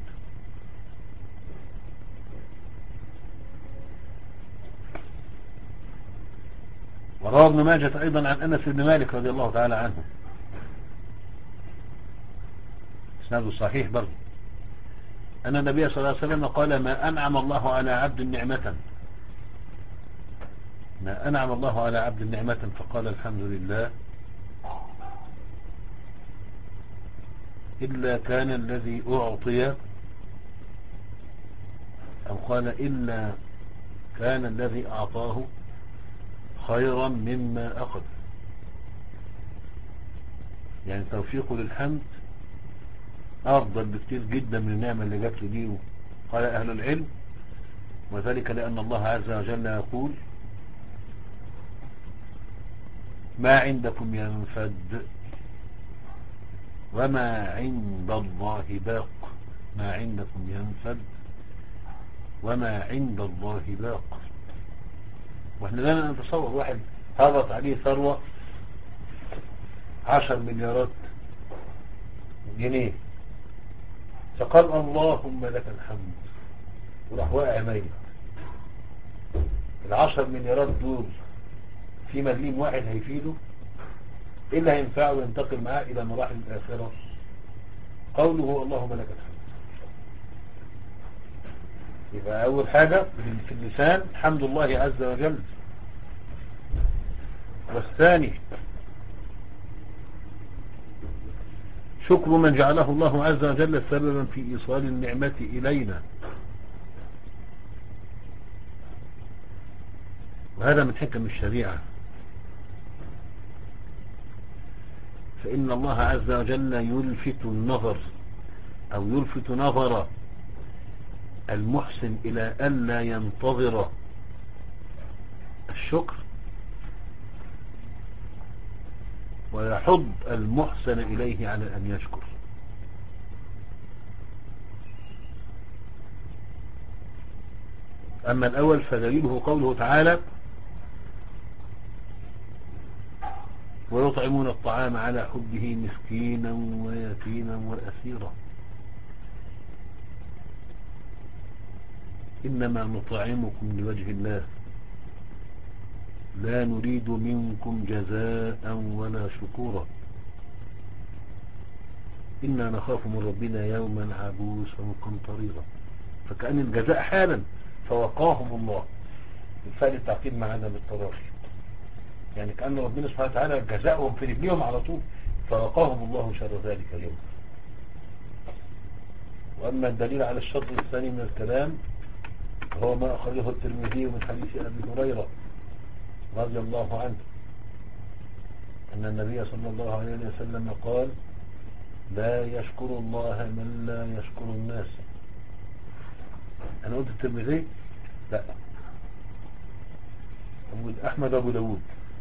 وروى ابن ماجه أيضا عن أنس بن مالك رضي الله تعالى عنه إسناده صحيح برضه أن النبي صلى الله عليه وسلم قال ما أنعم الله على عبد نعمة ما أنعم الله على عبد نعمة فقال الحمد لله إلا كان الذي أعطي أو قال إلا كان الذي أعطاه خيرا مما أخذ. يعني توفيقه للحمد أفضل بكتير جدا من النعمة اللي جات له دي. قال أهل العلم وذلك لأن الله عز وجل يقول ما عندكم ينفد وما عند الله باق. ما عندكم ينفد وما عند الله باق. واحنا دائما نتصور واحد هبط عليه ثروة عشر مليارات جنيه فقال اللهم لك الحمد وراح واقع ميت. العشر مليارات دول في مليم واحد هيفيده ايه اللي هينفعه وينتقل معاه الى مراحل الاخرة؟ قوله اللهم لك الحمد. يبقى اول حاجة في اللسان حمد الله عز وجل. والثاني شكر من جعله الله عز وجل سببا في ايصال النعمة الينا. وهذا من حكم الشريعة. فإن الله عز وجل يلفت النظر أو يلفت نظر المحسن إلى ألا ينتظر الشكر ويحض المحسن إليه على أن يشكر. أما الأول فدليله قوله تعالى ويطعمون الطعام على حبه مسكينا ويتيما وأسيرا إنما نطعمكم لوجه الله لا نريد منكم جزاء ولا شكورا إنا نخاف من ربنا يوما عبوسا قمطريرا. فكأن الجزاء حالا فوقاهم الله بالفعل التعقيد مع عدم التراخي. يعني كأن ربنا سبحانه وتعالى جزاؤهم في رجليهم على طول فوقاهم الله شر ذلك اليوم. وأما الدليل على الشرط الثاني من الكلام هو ما أخرجه الترمذي من حديث أبي هريرة رضي الله عنه أن النبي صلى الله عليه وسلم قال لا يشكر الله من لا يشكر الناس. أنا قلت الترمذي؟ لا، أحمد أبو داود.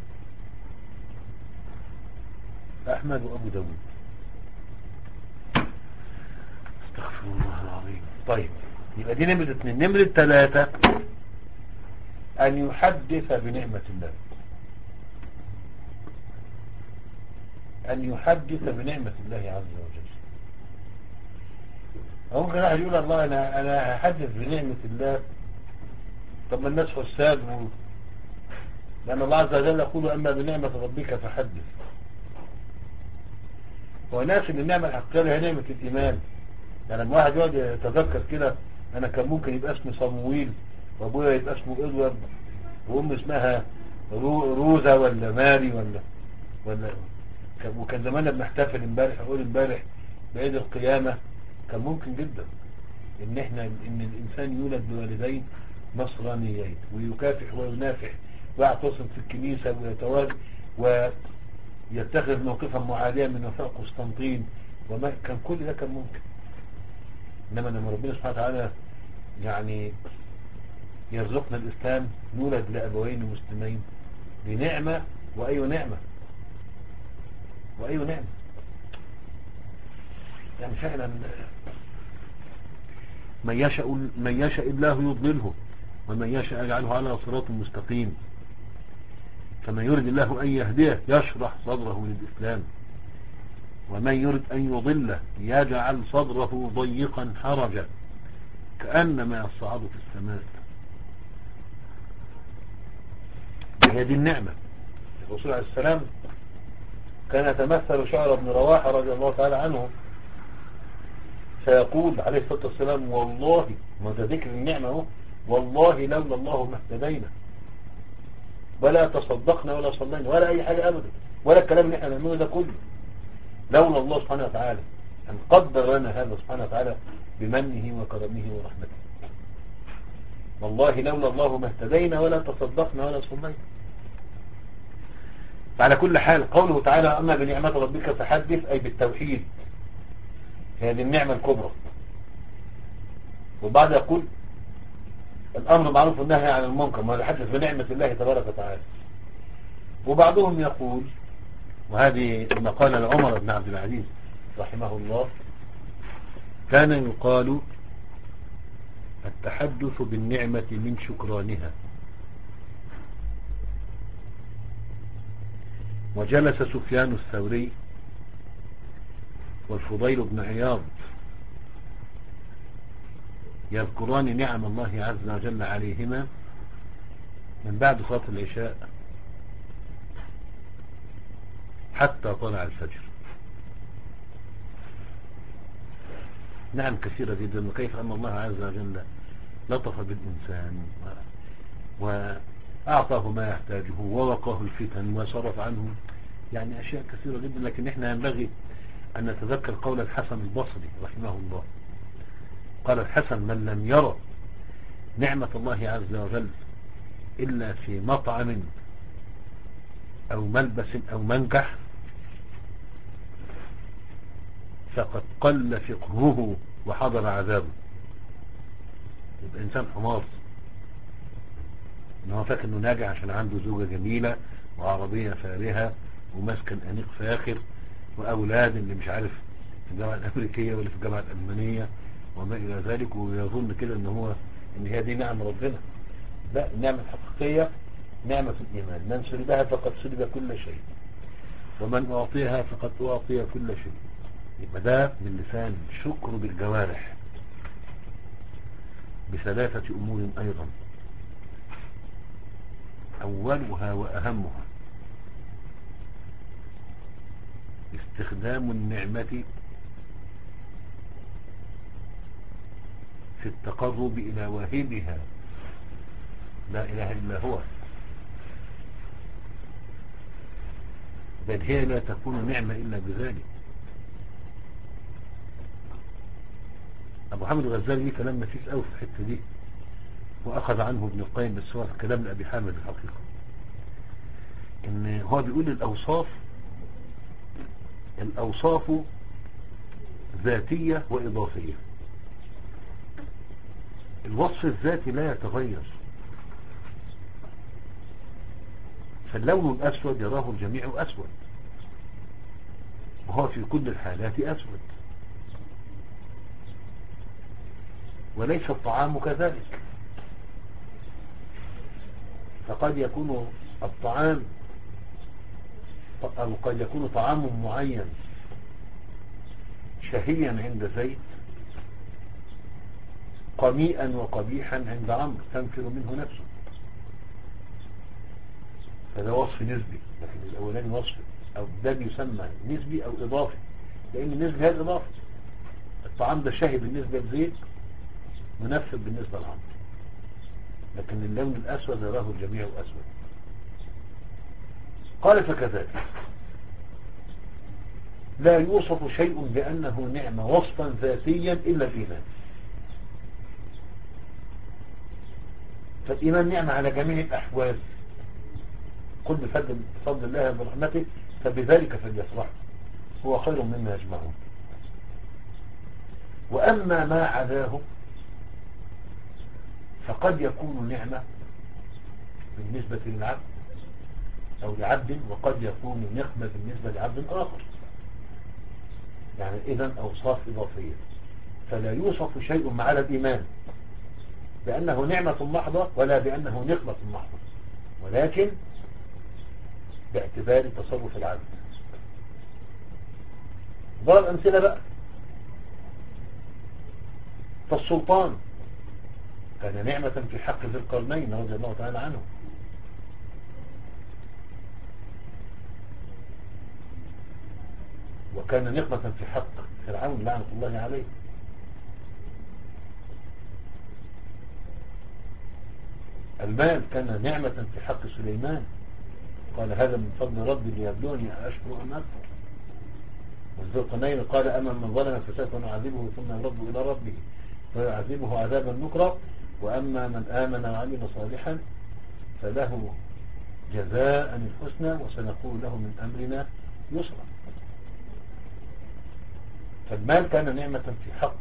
أحمد وأبو داود. استغفر الله العظيم. طيب يبقى دي نمرة اثنين. نمرة ثلاثة أن يحدث بنعمة الله. أن يحدث بنعمة الله عز وجل. ممكن واحد يقول الله أنا أنا هحدث بنعمة الله. طب ما الناس حساد و... لأن الله عز وجل يقول أما بنعمة ربك فحدث. وناس ان النعمة الحقيقية هي نعمة الإيمان. يعني لما واحد يقعد يتذكر كده أنا كان ممكن يبقى اسمي صمويل وأبويا يبقى اسمه إدوارد وأمي اسمها رو روزا ولا ماري ولا ولا وكان زماننا بنحتفل امبارح أقول امبارح بعيد القيامة. كان ممكن جدا إن إحنا إن الإنسان يولد بوالدين نصرانيين ويكافح وينافح ويعتصم في الكنيسة ويتواجد ويتخذ موقفا معاديا من وفاء قسطنطين وما كان كل ده كان ممكن. إنما لما ربنا سبحانه وتعالى يعني يرزقنا الإسلام نولد لأبوين مسلمين بنعمة. وأي نعمة وأي نعمة يعني فعلا من يشاء من يشاء الله يضلله ومن يشاء يجعله على صراط مستقيم. فمن يرد الله أن يهديه يشرح صدره للإسلام، ومن يرد أن يضله يجعل صدره ضيقا حرجا كأنما يصعد في السماء. هذه النعمة. الرسول عليه السلام كان يتمثل شعر بن رواحة رضي الله تعالى عنه فيقول عليه الصلاة والسلام والله، ما ده ذكر النعمة هو، والله لولا الله ما اهتدينا ولا تصدقنا ولا صلينا ولا أي حاجة أبدا، ولا الكلام اللي احنا بنعمله ده كله لولا الله سبحانه وتعالى أن قدر لنا هذا سبحانه وتعالى بمنه وكرمه ورحمته. والله لولا الله ما اهتدينا ولا تصدقنا ولا صلينا. فعلى كل حال قوله تعالى أما بنعمة ربك فحدث، أي بالتوحيد، هذه النعمة الكبرى. وبعد يقول الأمر معروف والنهي عن المنكر، ما يحدث بنعمة الله تبارك وتعالى. وبعضهم يقول، وهذه المقالة لعمر بن عبد العزيز رحمه الله، كان يقال التحدث بالنعمة من شكرانها. وجلس سفيان الثوري والفضيل بن عياض يذكران نعم الله عز وجل عليهما من بعد صلاة العشاء حتى طلع الفجر. نعم كثيرة جدا، وكيف أن الله عز وجل لطف بالإنسان وأعطاه ما يحتاجه ووقاه الفتن وصرف عنه يعني أشياء كثيرة جدا. لكن إحنا ينبغي أن نتذكر قول الحسن البصري رحمه الله. قال الحسن من لم يرى نعمة الله عز وجل إلا في مطعم أو ملبس أو منكح فقد قل فقهه وحضر عذابه. يبقى إنسان حمار، إنه هو فاكر إنه ناجح عشان عنده زوجة جميلة وعربية فارهة ومسكن أنيق فاخر وأولاد اللي مش عارف في الجامعة الأمريكية ولا في الجامعة الألمانية وما إلى ذلك، ويظن كده إن هو إن هي دي نعم ربنا. لا، النعمة الحقيقية نعمة الإيمان. من سلبها فقد سلب كل شيء، ومن أعطيها فقد أعطي كل شيء. يبقى ده باللسان، شكر بالجوارح بثلاثة أمور أيضا. أولها وأهمها استخدام النعمة في التقرب إلى واهبها لا إله إلا هو، بل هي لا تكون نعمة إلا بذلك. أبو حامد الغزالي ليه كلام نفيس أوي في الحتة دي، وأخذ عنه ابن القيم، بس هو كلام لأبي حامد الحقيقة. إن هو بيقول الأوصاف الأوصاف ذاتية وإضافية. الوصف الذاتي لا يتغير، فاللون الأسود يراه الجميع أسود، وهو في كل الحالات أسود. وليس الطعام كذلك، فقد يكون الطعام أو قد يكون طعام معين شهيا عند زيد قميئا وقبيحا عند عمرو تنفر منه نفسه، فده وصف نسبي. لكن الأولاني وصف أو ده يسمى نسبي أو إضافي، لأن النسبة هي الإضافة. الطعام ده شهي بالنسبة لزيد منفر بالنسبة لعمرو، لكن اللون الأسود يراه الجميع أسود. قال فكذلك لا يوصف شيء بأنه نعمة وصفا ذاتيا إلا الإيمان. فالإيمان نعمة على جميع الأحوال. قل بفضل بفضل الله برحمته فبذلك فليفرحوا هو خير مما يجمعون. وأما ما عداه فقد يكون نعمة بالنسبة للعبد أو لعبد، وقد يكون نقمة بالنسبة لعبد آخر. يعني إذن أوصاف إضافية. فلا يوصف شيء مع الإيمان بأنه نعمة محضة ولا بأنه نقمة محضة، ولكن باعتبار تصرف العبد. ضرب أمثلة بقى. فالسلطان كان نعمة في حق ذي القرنين رضي الله تعالى عنه، وكان نقمة في حق فرعون لعنة الله عليه. المال كان نعمة في حق سليمان، قال هذا من فضل ربي ليبلوني أشكر أم أكفر. وذو القرنين قال أما من ظلم فسوف نعذبه ثم يرد إلى ربه فيعذبه عذابا نكرا، وأما من آمن وعمل صالحا فله جزاء الحسنى وسنقول له من أمرنا يسرا. فالمال كان نعمة في حق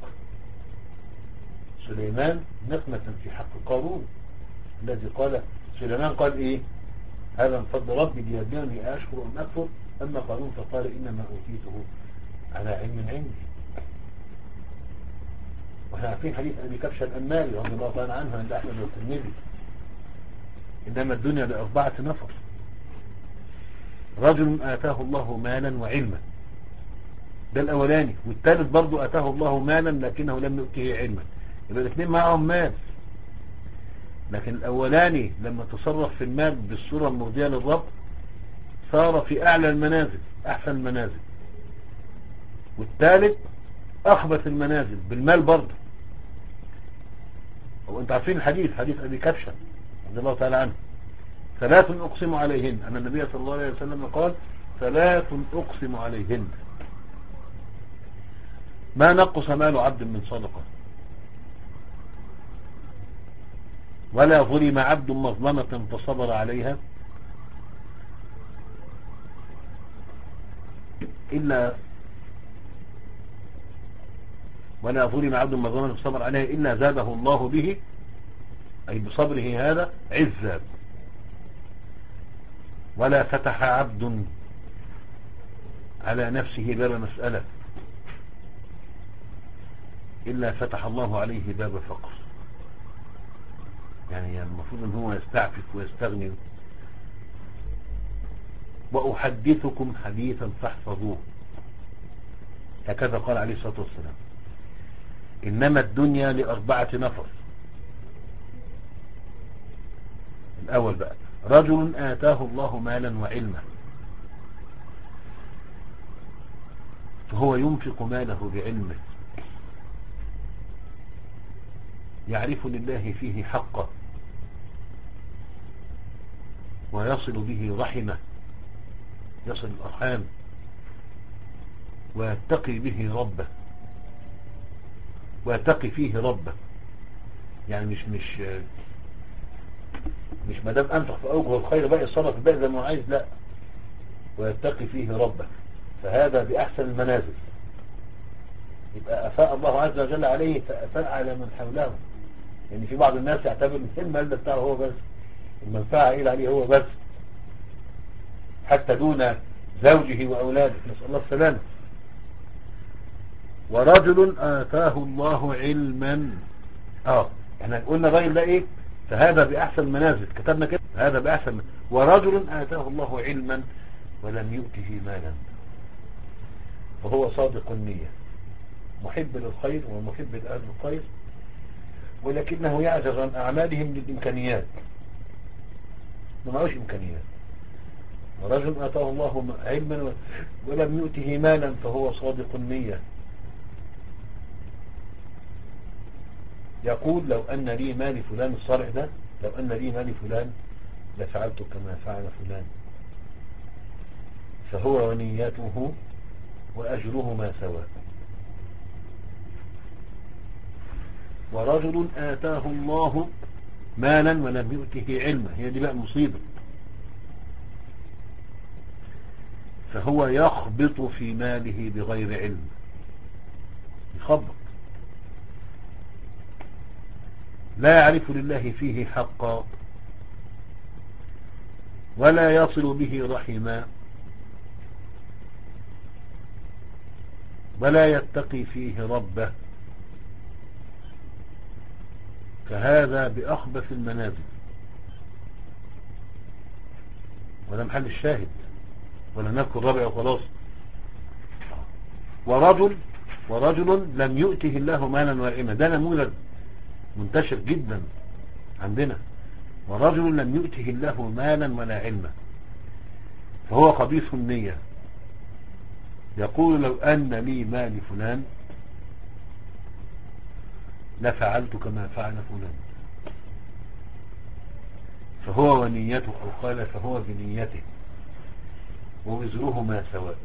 سليمان، نقمة في حق قارون الذي قال سليمان قال إيه؟ هذا من فضل ربي ليبلوني أشكر أم أكفر. أما قارون فقال إنما أوتيته على علم عندي. واحنا عارفين حديث أبي كبشة الأنماري رضي الله تعالى عنه عند أحمد والترمذي، إنما الدنيا لأربعة نفر: رجل آتاه الله مالا وعلما، ده الأولاني، والثالث برضو آتاه الله مالا لكنه لم يؤته علما. يبقى الاثنين معهم مال، لكن الأولاني لما تصرف في المال بالصورة المرضية للرب صار في أعلى المنازل أحسن المنازل، والثالث أخبث المنازل بالمال برضه. وانت عارفين الحديث حديث أبي كبشة رضي الله تعالى عنه: ثلاث أقسم عليهن، أن النبي صلى الله عليه وسلم قال: ثلاث أقسم عليهن ما نقص مال عبد من صدقة، ولا ظلم عبد مظلمة فصبر عليها إلا ولا ظلم عبد مظلمة فصبر عليها إلا زاده الله به، أي بصبره هذا، عزا. ولا فتح عبد على نفسه باب مسألة إلا فتح الله عليه باب فقر. يعني المفروض أن هو يستعفف ويستغني. وأحدثكم حديثا فاحفظوه، هكذا قال عليه الصلاة والسلام: إنما الدنيا لأربعة نفر. الأول بقى: رجل آتاه الله مالا وعلما، فهو ينفق ماله بعلمه، يعرف لله فيه حقه، ويصل به رحمه، يصل الأرحام، ويتقي به ربه، ويتقي فيه ربه. يعني مش مش مش مدام أنفق في أوجه الخير بقى يصرف الباقي زي ما هو عايز، لا، ويتقي فيه ربه، فهذا بأحسن المنازل. يبقى أفاء الله عز وجل عليه فأفاء على من حوله. يعني في بعض الناس يعتبر ان المال ده بتاعه هو بس، المنفعة إلى عليه هو بس، حتى دون زوجه وأولاده، نسأل الله السلامة. ورجل آتاه الله علما، اه احنا قلنا الراجل ده ايه؟ فهذا بأحسن منازل، كتبنا كده هذا بأحسن. ورجل آتاه الله علما ولم يؤته مالا، فهو صادق النية، محب للخير ومحب لأهل الخير، ولكنه يعجز عن أعمالهم للإمكانيات، ما معوش إمكانيات. ورجل آتاه الله علما ولم يؤته مالا فهو صادق النية، يقول: لو أن لي مال فلان الصالح ده، لو أن لي مال فلان لفعلت كما فعل فلان، فهو ونيته وأجرهما سواء. ورجل آتاه الله مالا ولم يؤته علما، هي دي بقى المصيبة، فهو يخبط في ماله بغير علم، يخبط، لا يعرف لله فيه حقا، ولا يصل به رحما، ولا يتقي فيه ربه، فهذا بأخبث المنازل، ولا محل الشاهد، ولا نذكر ربع وخلاص. ورجل ورجل لم يؤته الله مالا وعلما، ده نموذج منتشر جدا عندنا. ورجل لم يؤته الله مالا ولا علما، فهو خبيث النية، يقول لو أن لي مال فلان لفعلت كما فعل فلان، فهو ونيته، أو قال فهو بنيته ووزرهما سواء.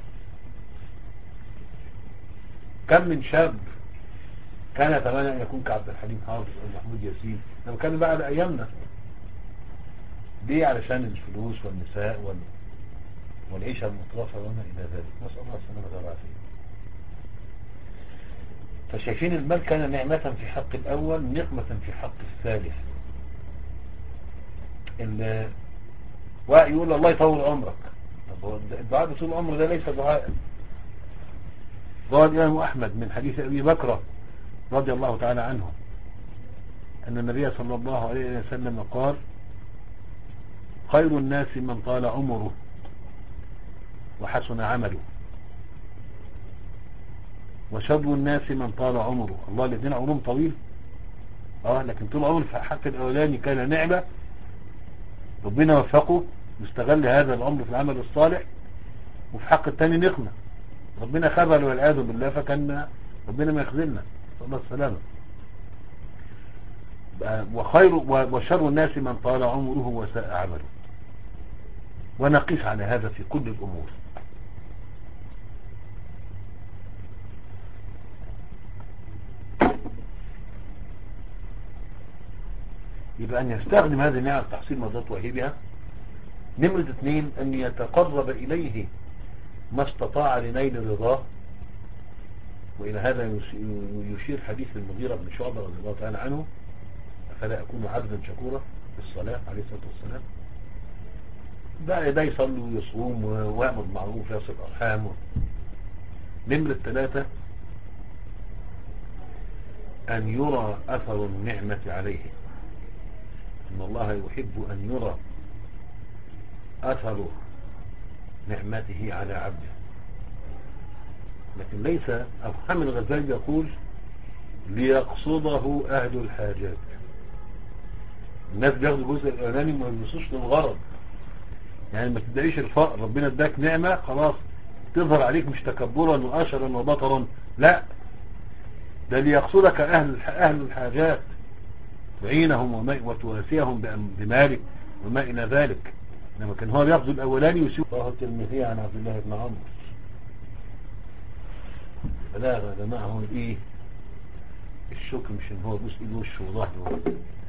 كم من شاب كان يتمنى أن يكون كعبد الحليم حافظ أو محمود ياسين لما كان بعد أيامنا، ليه؟ علشان الفلوس والنساء وال... والعيشة المطرفة وما إلى ذلك، نسأل الله السلامة والعافية. فشايفين المال كان نعمة في حق الأول، نقمة في حق الثالث. اللي يقول الله يطول عمرك، الدعاء بطول العمر ده ليس دعاء. قال الإمام أحمد من حديث أبي بكر رضي الله تعالى عنه أن النبي صلى الله عليه وسلم قال خير الناس من طال عمره وحسن عمله، وشر الناس من طال عمره. الله، الاثنين عمرهم طويل، اه لكن طول عمره في حق الأولاني كان نعمة، ربنا وفقه يستغل هذا العمر في العمل الصالح، وفي حق الثاني نقمة، ربنا خذل والعياذ بالله، فكان ربنا ما يخذلنا، صلى الله السلامة. وخير وشر الناس من طال عمره وساء عمله. ونقيس على هذا في كل الأمور. يبقى أن يستخدم هذه النعمة تحصيل مرضات واهبها. نمرة اثنين أن يتقرب إليه ما استطاع لنيل رضاه. وإلى هذا يشير حديث المغيرة بن شعبة رضي الله تعالى عنه، فلا أكون عبدا شكورا في الصلاة عليه الصلاة والسلام. ده ده يصلي ويصوم ويأمر بالمعروف ويصل أرحامه. نمرة ثلاثة أن يرى أثر النعمة عليه، إن الله يحب أن يرى أثر نعمته على عبده. لكن ليس، أبو حامد الغزالي يقول ليقصده أهل الحاجات. الناس بياخدوا الجزء الأولاني ما يبصوش للغرض، يعني ما تدعيش الفقر، ربنا اداك نعمة خلاص تظهر عليك مش تكبرا وأشرا وبطرا، لا، ده ليقصدك أهل أهل الحاجات، تعينهم وتواسيهم بمالك وما إلى ذلك. لما كان هو بياخذ الأولاني ويسيب. الله الترمذي عن عبد الله بن عمرو بلاغ يا جماعة، هو ايه الشكر مش ان هو بوس ايده وشه وظهره